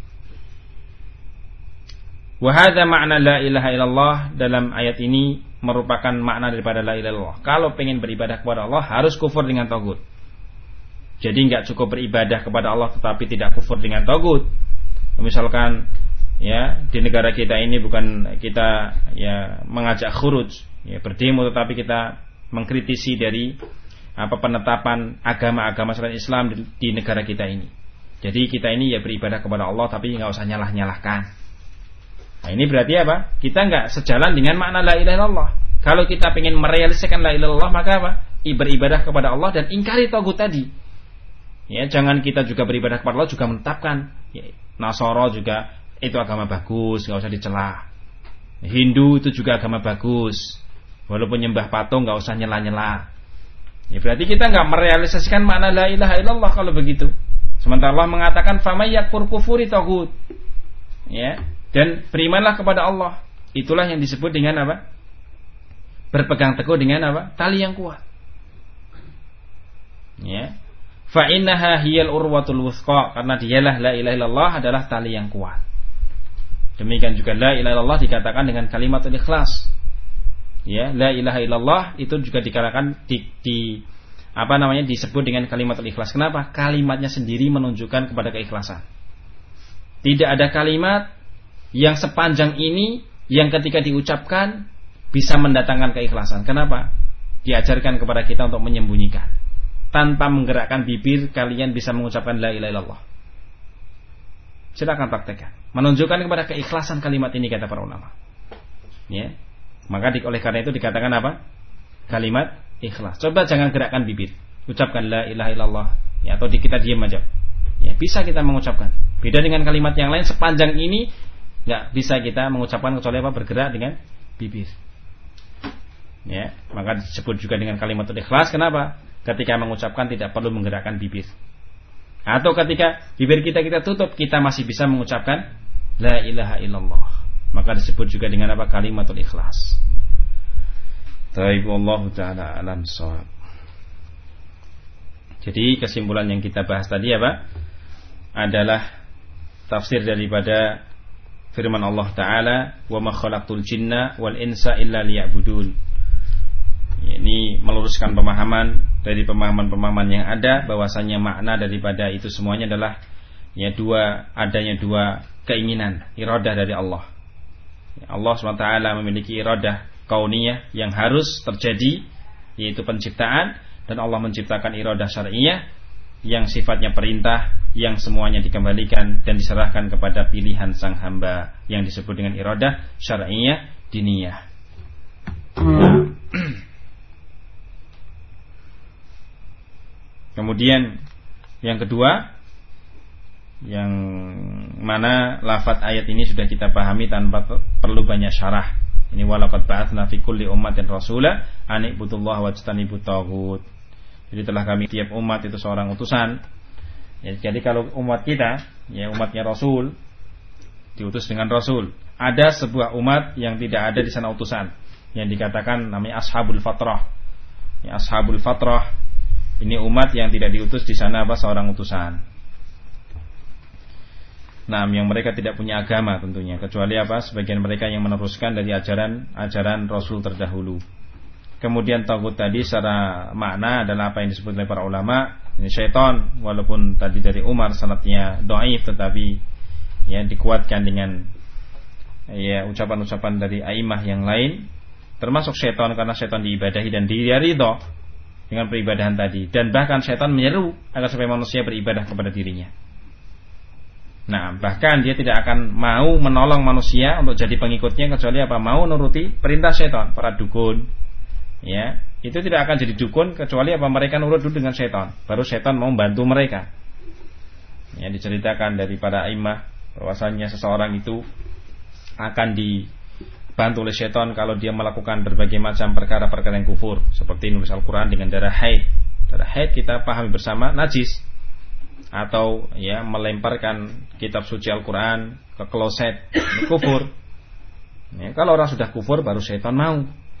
[SPEAKER 1] Wa hadza ma'na la ilaha illallah, dalam ayat ini merupakan makna daripada la ilaha illallah. Kalau pengen beribadah kepada Allah harus kufur dengan taghut. Jadi enggak cukup beribadah kepada Allah tetapi tidak kufur dengan taghut. Misalkan ya di negara kita ini bukan kita ya mengajak khuruj, ya berdemo, tetapi kita mengkritisi dari penetapan agama-agama selain Islam di negara kita ini. Jadi kita ini ya beribadah kepada Allah tapi nggak usah nyalah-nyalahkan. Nah ini berarti apa? Kita nggak sejalan dengan makna la ilaha illallah. Kalau kita ingin merealisasikan la ilaha illallah, maka apa? Beribadah kepada Allah dan ingkari taghut tadi. Ya, jangan kita juga beribadah kepada Allah juga menetapkan ya, Nasara juga itu agama bagus, nggak usah dicela. Hindu itu juga agama bagus, walaupun nyembah patung nggak usah nyela-nyela. Ya berarti kita nggak merealisasikan makna la ilaha illallah kalau begitu. Sementara Allah mengatakan famay yakfur kufuri taghut. Ya, dan berimanlah kepada Allah. Itulah yang disebut dengan apa? Berpegang teguh dengan apa? Tali yang kuat. Ya. Fa innaha hiyal urwatul wuthqa, karena dialah la ilaha illallah adalah tali yang kuat. Demikian juga la ilaha illallah dikatakan dengan kalimatul ikhlas. Ya, la ilaha illallah itu juga dikatakan disebut dengan kalimatul ikhlas. Kenapa? Kalimatnya sendiri menunjukkan kepada keikhlasan. Tidak ada kalimat yang sepanjang ini yang ketika diucapkan bisa mendatangkan keikhlasan. Kenapa? Diajarkan kepada kita untuk menyembunyikan. Tanpa menggerakkan bibir kalian bisa mengucapkan la ilaha illallah. Silakan praktekkan. Menunjukkan kepada keikhlasan kalimat ini kata para ulama. Ya. Maka oleh karena itu dikatakan apa? Kalimat ikhlas. Coba jangan gerakkan bibir. Ucapkan la ilaha illallah ya, atau kita diam aja. Ya, bisa kita mengucapkan. Beda dengan kalimat yang lain sepanjang ini enggak bisa kita mengucapkan kecuali apa? Bergerak dengan bibir. Ya, maka disebut juga dengan kalimatul ikhlas. Kenapa? Ketika mengucapkan tidak perlu menggerakkan bibir. Atau ketika bibir kita tutup, kita masih bisa mengucapkan la ilaha illallah. Maka disebut juga dengan apa? Kalimatul ikhlas. Taib wallahu ta'ala alam shawab. Jadi kesimpulan yang kita bahas tadi apa? Adalah tafsir daripada firman Allah Ta'ala, wa ma khalaqtul jinna wal insa illa liya'budun. Ini meluruskan pemahaman dari pemahaman-pemahaman yang ada, bahwasanya makna daripada itu semuanya adalah adanya dua keinginan, iradah dari Allah. Allah SWT memiliki iradah kauniyah yang harus terjadi, yaitu penciptaan, dan Allah menciptakan iradah syar'iyah yang sifatnya perintah, yang semuanya dikembalikan dan diserahkan kepada pilihan sang hamba, yang disebut dengan iradah syar'iyah diniyah. Kemudian yang kedua, yang mana lafaz ayat ini sudah kita pahami tanpa perlu banyak syarah. Ini walaqad ba'atsna fi kulli ummatin rasula an ibudullaha wajtanibut taghut. Jadi telah kami tiap umat itu seorang utusan. Ya, jadi kalau umat kita, ya umatnya Rasul, diutus dengan Rasul. Ada sebuah umat yang tidak ada di sana utusan, yang dikatakan namanya ashabul fatrah. Ya, ashabul fatrah ini umat yang tidak diutus di sana seorang utusan. Nah, yang mereka tidak punya agama tentunya, kecuali sebagian mereka yang meneruskan dari ajaran Rasul terdahulu. Kemudian taghut tadi secara makna adalah apa yang disebut oleh para ulama, ini syaitan, walaupun tadi dari Umar sanadnya dhaif, tetapi ya dikuatkan dengan ya ucapan-ucapan dari a'immah yang lain, termasuk syaitan, karena syaitan diibadahi dan dia ridha dengan peribadahan tadi, dan bahkan syaitan menyeru agar supaya manusia beribadah kepada dirinya. Nah, bahkan dia tidak akan mau menolong manusia untuk jadi pengikutnya kecuali mau nuruti perintah syaitan. Para dukun, ya, itu tidak akan jadi dukun kecuali mereka nurut dulu dengan syaitan, baru syaitan mau membantu mereka. Ya, diceritakan dari para imam bahwasanya seseorang itu akan dibantu oleh syaitan kalau dia melakukan berbagai macam perkara-perkara yang kufur, seperti nulis Al-Quran dengan darah haid. Darah haid kita pahami bersama najis, atau ya melemparkan kitab suci Al-Quran ke kloset, ini kufur. Ya, kalau orang sudah kufur baru syaitan mau.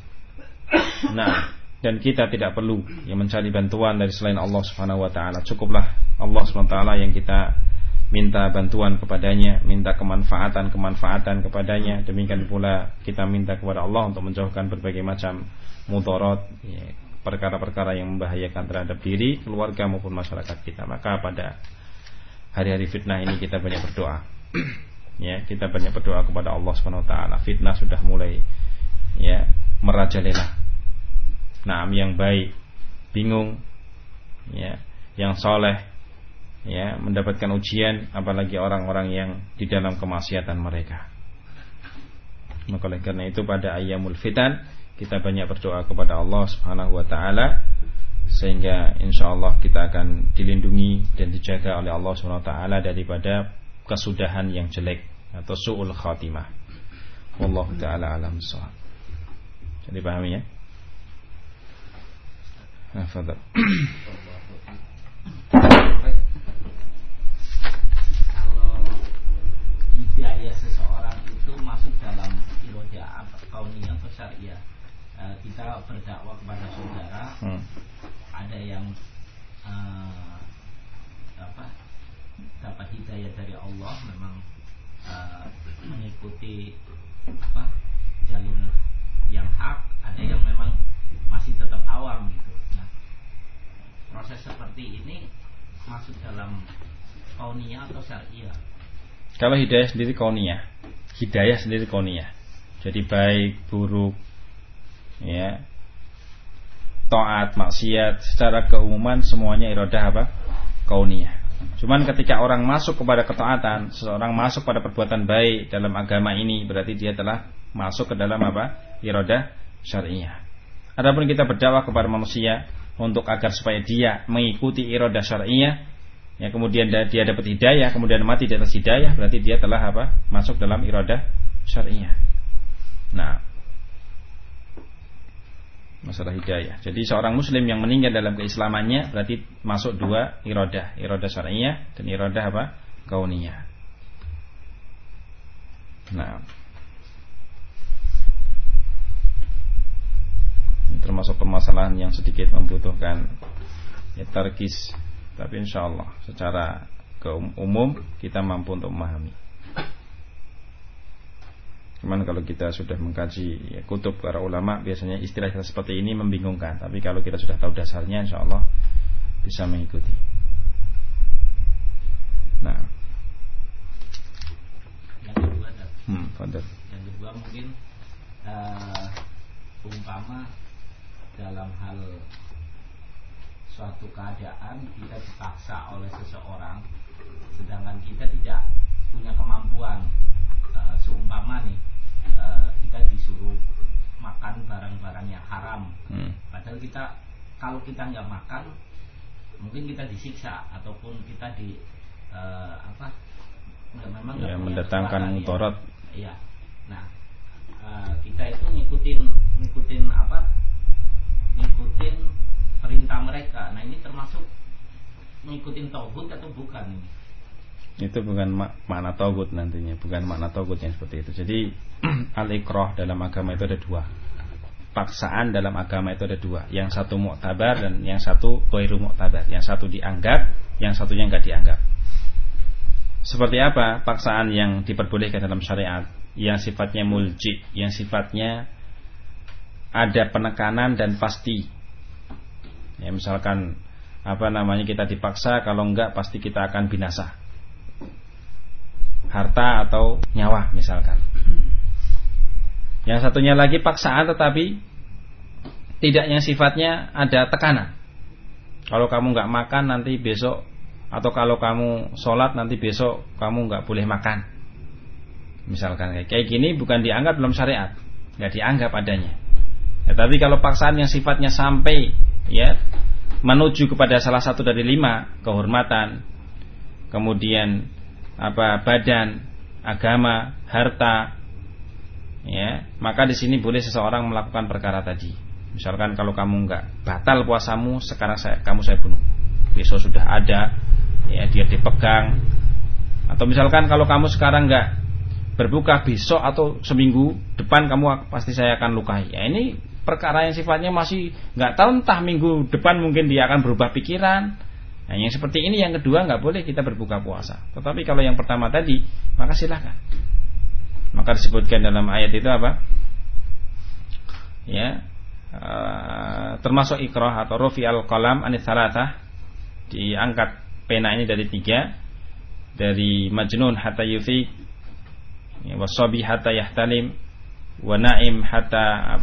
[SPEAKER 1] Nah, dan kita tidak perlu mencari bantuan dari selain Allah Subhanahu wa taala. Cukuplah Allah Subhanahu wa taala yang kita minta bantuan kepadanya, minta kemanfaatan kepadanya. Demikian pula kita minta kepada Allah untuk menjauhkan berbagai macam mudarat, ya, perkara-perkara yang membahayakan terhadap diri, keluarga maupun masyarakat kita. Maka pada hari-hari fitnah ini kita banyak berdoa. Ya, kita banyak berdoa kepada Allah Subhanahu wa taala. Fitnah sudah mulai ya merajalela. Nah, yang baik bingung, ya, yang soleh ya mendapatkan ujian, apalagi orang-orang yang di dalam kemaksiatan mereka. Maka oleh karena itu pada ayyamul fitan kita banyak berdoa kepada Allah Subhanahu wa taala, sehingga insyaallah kita akan dilindungi dan dijaga oleh Allah Subhanahu wa taala daripada kesudahan yang jelek atau su'ul khatimah. Wallahu taala alam bissawab. Jadi pahami ya? Nah, fadhal.
[SPEAKER 3] Kalau hidayah seseorang itu masuk dalam iradah kauniyah atau syariah, kita berdakwah kepada saudara, ada yang dapat hidayah dari Allah, memang mengikuti jalur yang hak, ada yang memang masih tetap awam gitu. Nah, proses seperti ini masuk dalam kauniyah atau syariah?
[SPEAKER 1] Kalau hidayah sendiri kauniyah, jadi baik buruk, ya, taat maksiat secara keumuman semuanya iradah kauniyah. Cuman ketika orang masuk kepada ketaatan, seseorang masuk pada perbuatan baik dalam agama ini, berarti dia telah masuk ke dalam iradah syariah. Adapun kita berdakwah kepada manusia untuk agar supaya dia mengikuti iradah syariah, ya, kemudian dia dapat hidayah, kemudian mati di atas hidayah, berarti dia telah masuk dalam iradah syariah. Nah, masalah hidayah. Jadi seorang muslim yang meninggal dalam keislamannya berarti masuk dua iradah syariah dan iradah kauniyah. Nah, ini termasuk permasalahan yang sedikit membutuhkan tarkis, tapi insyaallah secara ke umum kita mampu untuk memahami. Cuman kalau kita sudah mengkaji kutub para ulama, biasanya istilah seperti ini membingungkan. Tapi kalau kita sudah tahu dasarnya, insya Allah bisa mengikuti. Nah,
[SPEAKER 3] yang kedua,
[SPEAKER 1] yang
[SPEAKER 3] kedua mungkin umpama dalam hal suatu keadaan kita dipaksa oleh seseorang, sedangkan kita tidak punya kemampuan. Seumpama nih kita disuruh makan barang-barang yang haram, padahal kita, kalau kita nggak makan mungkin kita disiksa ataupun kita memang
[SPEAKER 1] ya, mendatangkan mudarat.
[SPEAKER 3] Ya. Nah, kita itu ngikutin perintah mereka. Nah, ini termasuk ngikutin tauhid atau bukan ini?
[SPEAKER 1] Itu bukan makna tauhid nantinya, bukan makna tauhid yang seperti itu. Jadi al-ikrah dalam agama itu ada dua. Paksaan dalam agama itu ada dua. Yang satu mu'tabar dan yang satu ghairu mu'tabar. Yang satu dianggap, yang satunya enggak dianggap. Seperti apa paksaan yang diperbolehkan dalam syariat? Yang sifatnya mulji, yang sifatnya ada penekanan dan pasti. Ya, misalkan kita dipaksa, kalau enggak pasti kita akan binasa. Harta atau nyawa misalkan. Yang satunya lagi paksaan tetapi tidak yang sifatnya ada tekanan. Kalau kamu enggak makan nanti besok, atau kalau kamu sholat nanti besok kamu enggak boleh makan. Misalkan kayak gini bukan dianggap dalam syariat, enggak dianggap adanya. Ya, tapi kalau paksaan yang sifatnya sampai ya menuju kepada salah satu dari 5 kehormatan, kemudian badan, agama, harta, ya, maka di sini boleh seseorang melakukan perkara tadi. Misalkan kalau kamu enggak batal puasamu, sekarang kamu saya bunuh. Besok sudah ada, ya, dia dipegang. Atau misalkan kalau kamu sekarang enggak berbuka, besok atau seminggu depan kamu pasti saya akan lukai. Ya, ini perkara yang sifatnya masih nggak tahu, entah minggu depan mungkin dia akan berubah pikiran. Nah, yang seperti ini yang kedua nggak boleh kita berbuka puasa. Tetapi kalau yang pertama tadi, maka silakan. Maka disebutkan dalam ayat itu apa? Ya, termasuk ikrah atau rufi'al qalam anis salatah, diangkat pena ini dari 3, dari majnun hatta yufiq, ya, wasabi hatta yahtalim, wa naim hatta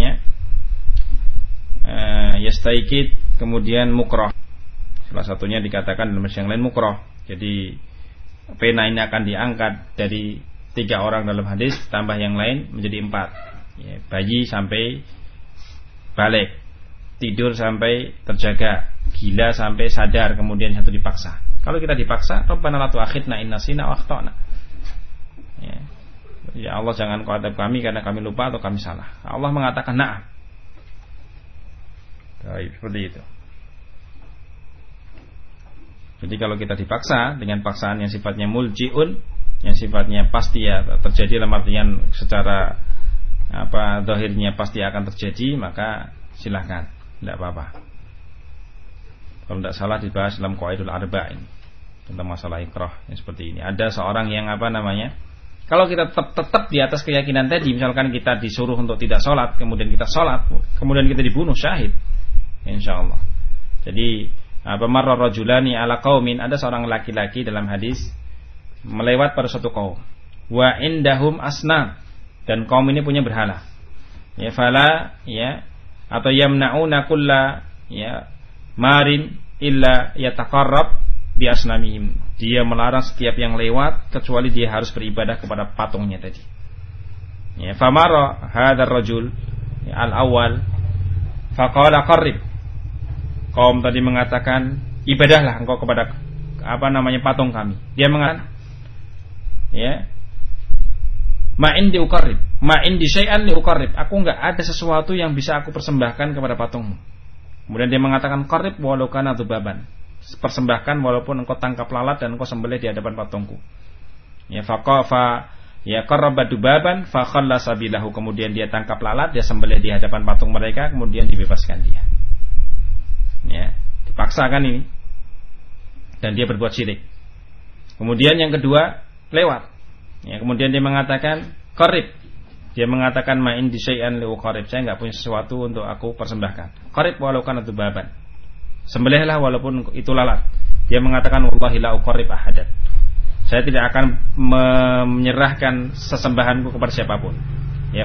[SPEAKER 1] yastaikid, kemudian mukrah. Salah satunya dikatakan dalam yang lain mukrah. Jadi pena ini akan diangkat dari 3 orang dalam hadis, tambah yang lain menjadi 4. Ya, bayi sampai balik, tidur sampai terjaga, gila sampai sadar, kemudian satu dipaksa. Kalau kita dipaksa, Rabbana la tu'akhidna in nasina wa akhtana. Ya Allah, jangan kau adab kami karena kami lupa atau kami salah. Allah mengatakan na'am. Baik, seperti itu. Jadi kalau kita dipaksa dengan paksaan yang sifatnya muljiun, yang sifatnya pasti ya terjadi, dalam artian secara zahirnya pasti akan terjadi, maka silahkan, tidak apa-apa. Kalau tidak salah dibahas dalam Qawaidul Arba' ini tentang masalah ikrah yang seperti ini. Ada seorang yang kalau kita tetap di atas keyakinan tadi, misalkan kita disuruh untuk tidak sholat, kemudian kita sholat, kemudian kita dibunuh syahid, insyaallah. Jadi marra rajulani ala qaumin, ada seorang laki-laki dalam hadis melewat pada suatu kaum, wa indahum asnam, dan kaum ini punya berhala. Ya fala ya atau yamnauna kulla ya marin illa yataqarrab bi asnamihim. Dia melarang setiap yang lewat kecuali dia harus beribadah kepada patungnya tadi. Ya, famara hadzal rajul ya, al-awwal faqala qarrib. Kaum tadi mengatakan, ibadahlah engkau kepada patung kami. Dia mengatakan, ya, ma indi uqarrib, ma indi syai'an li uqarrib. Aku enggak ada sesuatu yang bisa aku persembahkan kepada patungmu. Kemudian dia mengatakan qarrib walau kana dzubaban. Persembahkan walaupun engkau tangkap lalat dan engkau sembelih di hadapan patungku. Ya faqafa ya qarraba dubaban fa khallasa bilahu. Kemudian dia tangkap lalat, dia sembelih di hadapan patung mereka, kemudian dibebaskan dia. Ya, dipaksakan ini. Dan dia berbuat syirik. Kemudian yang kedua lewat. Ya, kemudian dia mengatakan qarib. Dia mengatakan ma indi syai'an li uqarib. Saya enggak punya sesuatu untuk aku persembahkan. Qarib walau kana dubaban. Sembelihlah walaupun itu lalat. Dia mengatakan wallahi la uqarib ahadan. Saya tidak akan menyerahkan sesembahanku kepada siapapun. Ya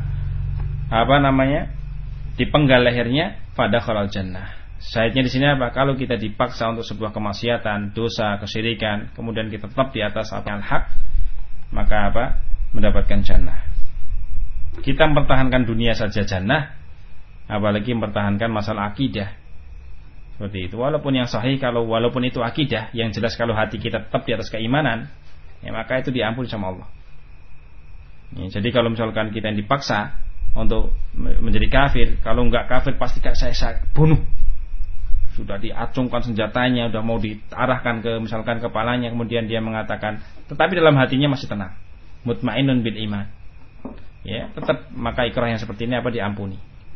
[SPEAKER 1] dipenggal lehernya pada khalal jannah. Syahidnya di sini apa? Kalau kita dipaksa untuk sebuah kemaksiatan, dosa, kesyirikan, kemudian kita tetap di atas apa yang hak, maka apa? Mendapatkan jannah. Kita mempertahankan dunia saja jannah, apalagi mempertahankan masalah akidah. Seperti itu. Walaupun yang sahih, walaupun itu akidah, yang jelas kalau hati kita tetap di atas keimanan, ya maka itu diampuni sama Allah. Ya, jadi kalau misalkan kita yang dipaksa untuk menjadi kafir, kalau enggak kafir pasti saya bunuh. Sudah diacungkan senjatanya, sudah mau diarahkan ke misalkan kepalanya, kemudian dia mengatakan, tetapi dalam hatinya masih tenang, mutmainnun bil iman. Ya, tetap maka ikrah yang seperti ini diampuni.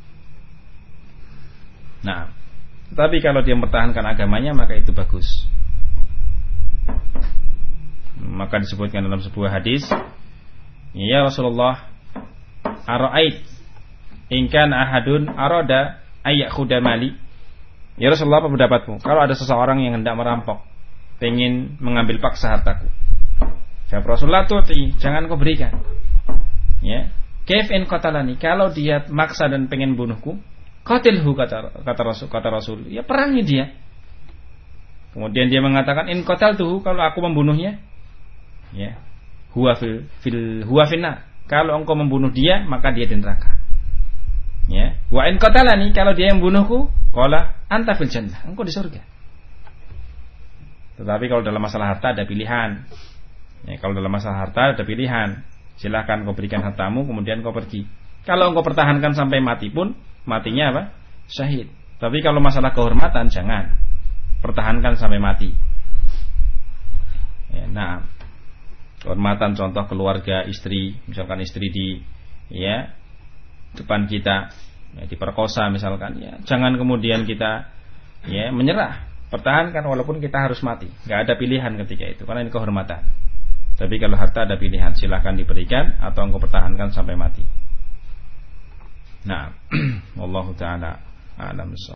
[SPEAKER 1] Nah, tetapi kalau dia mempertahankan agamanya maka itu bagus. Maka disebutkan dalam sebuah hadis, ya Rasulullah, ara'ait in kana ahadun arada ayyakhudha mali. Ya Rasulullah, apa pendapatmu kalau ada seseorang yang hendak merampok, pengen mengambil paksa hartaku? Jawab Rasulullah, tuti, jangan kau berikan. Ya, kaif in qatalani, kalau dia maksa dan pengen bunuhku, qatilhu, kata Rasul, ya perangi dia. Kemudian dia mengatakan in qataltuhu, kalau aku membunuhnya, ya, huwa finnar, kalau engkau membunuh dia maka dia di neraka. Ya, wa in qatalani, kalau dia yang bunuhku, qala anta fil jannah, engkau di surga. Tetapi kalau dalam masalah harta ada pilihan. Ya, kalau dalam masalah harta ada pilihan. Silakan kau berikan hartamu, kemudian kau pergi. Kalau engkau pertahankan sampai mati pun, matinya apa? Syahid. Tapi kalau masalah kehormatan, jangan. Pertahankan sampai mati. Ya, nah, kehormatan contoh keluarga, istri, misalkan istri di depan kita, ya, diperkosa misalkan, ya, jangan kemudian kita menyerah. Pertahankan walaupun kita harus mati. Gak ada pilihan ketika itu, karena ini kehormatan. Tapi kalau harta ada pilihan, silahkan diberikan atau engkau pertahankan sampai mati. Nah, wallahu ta'ala a'lam.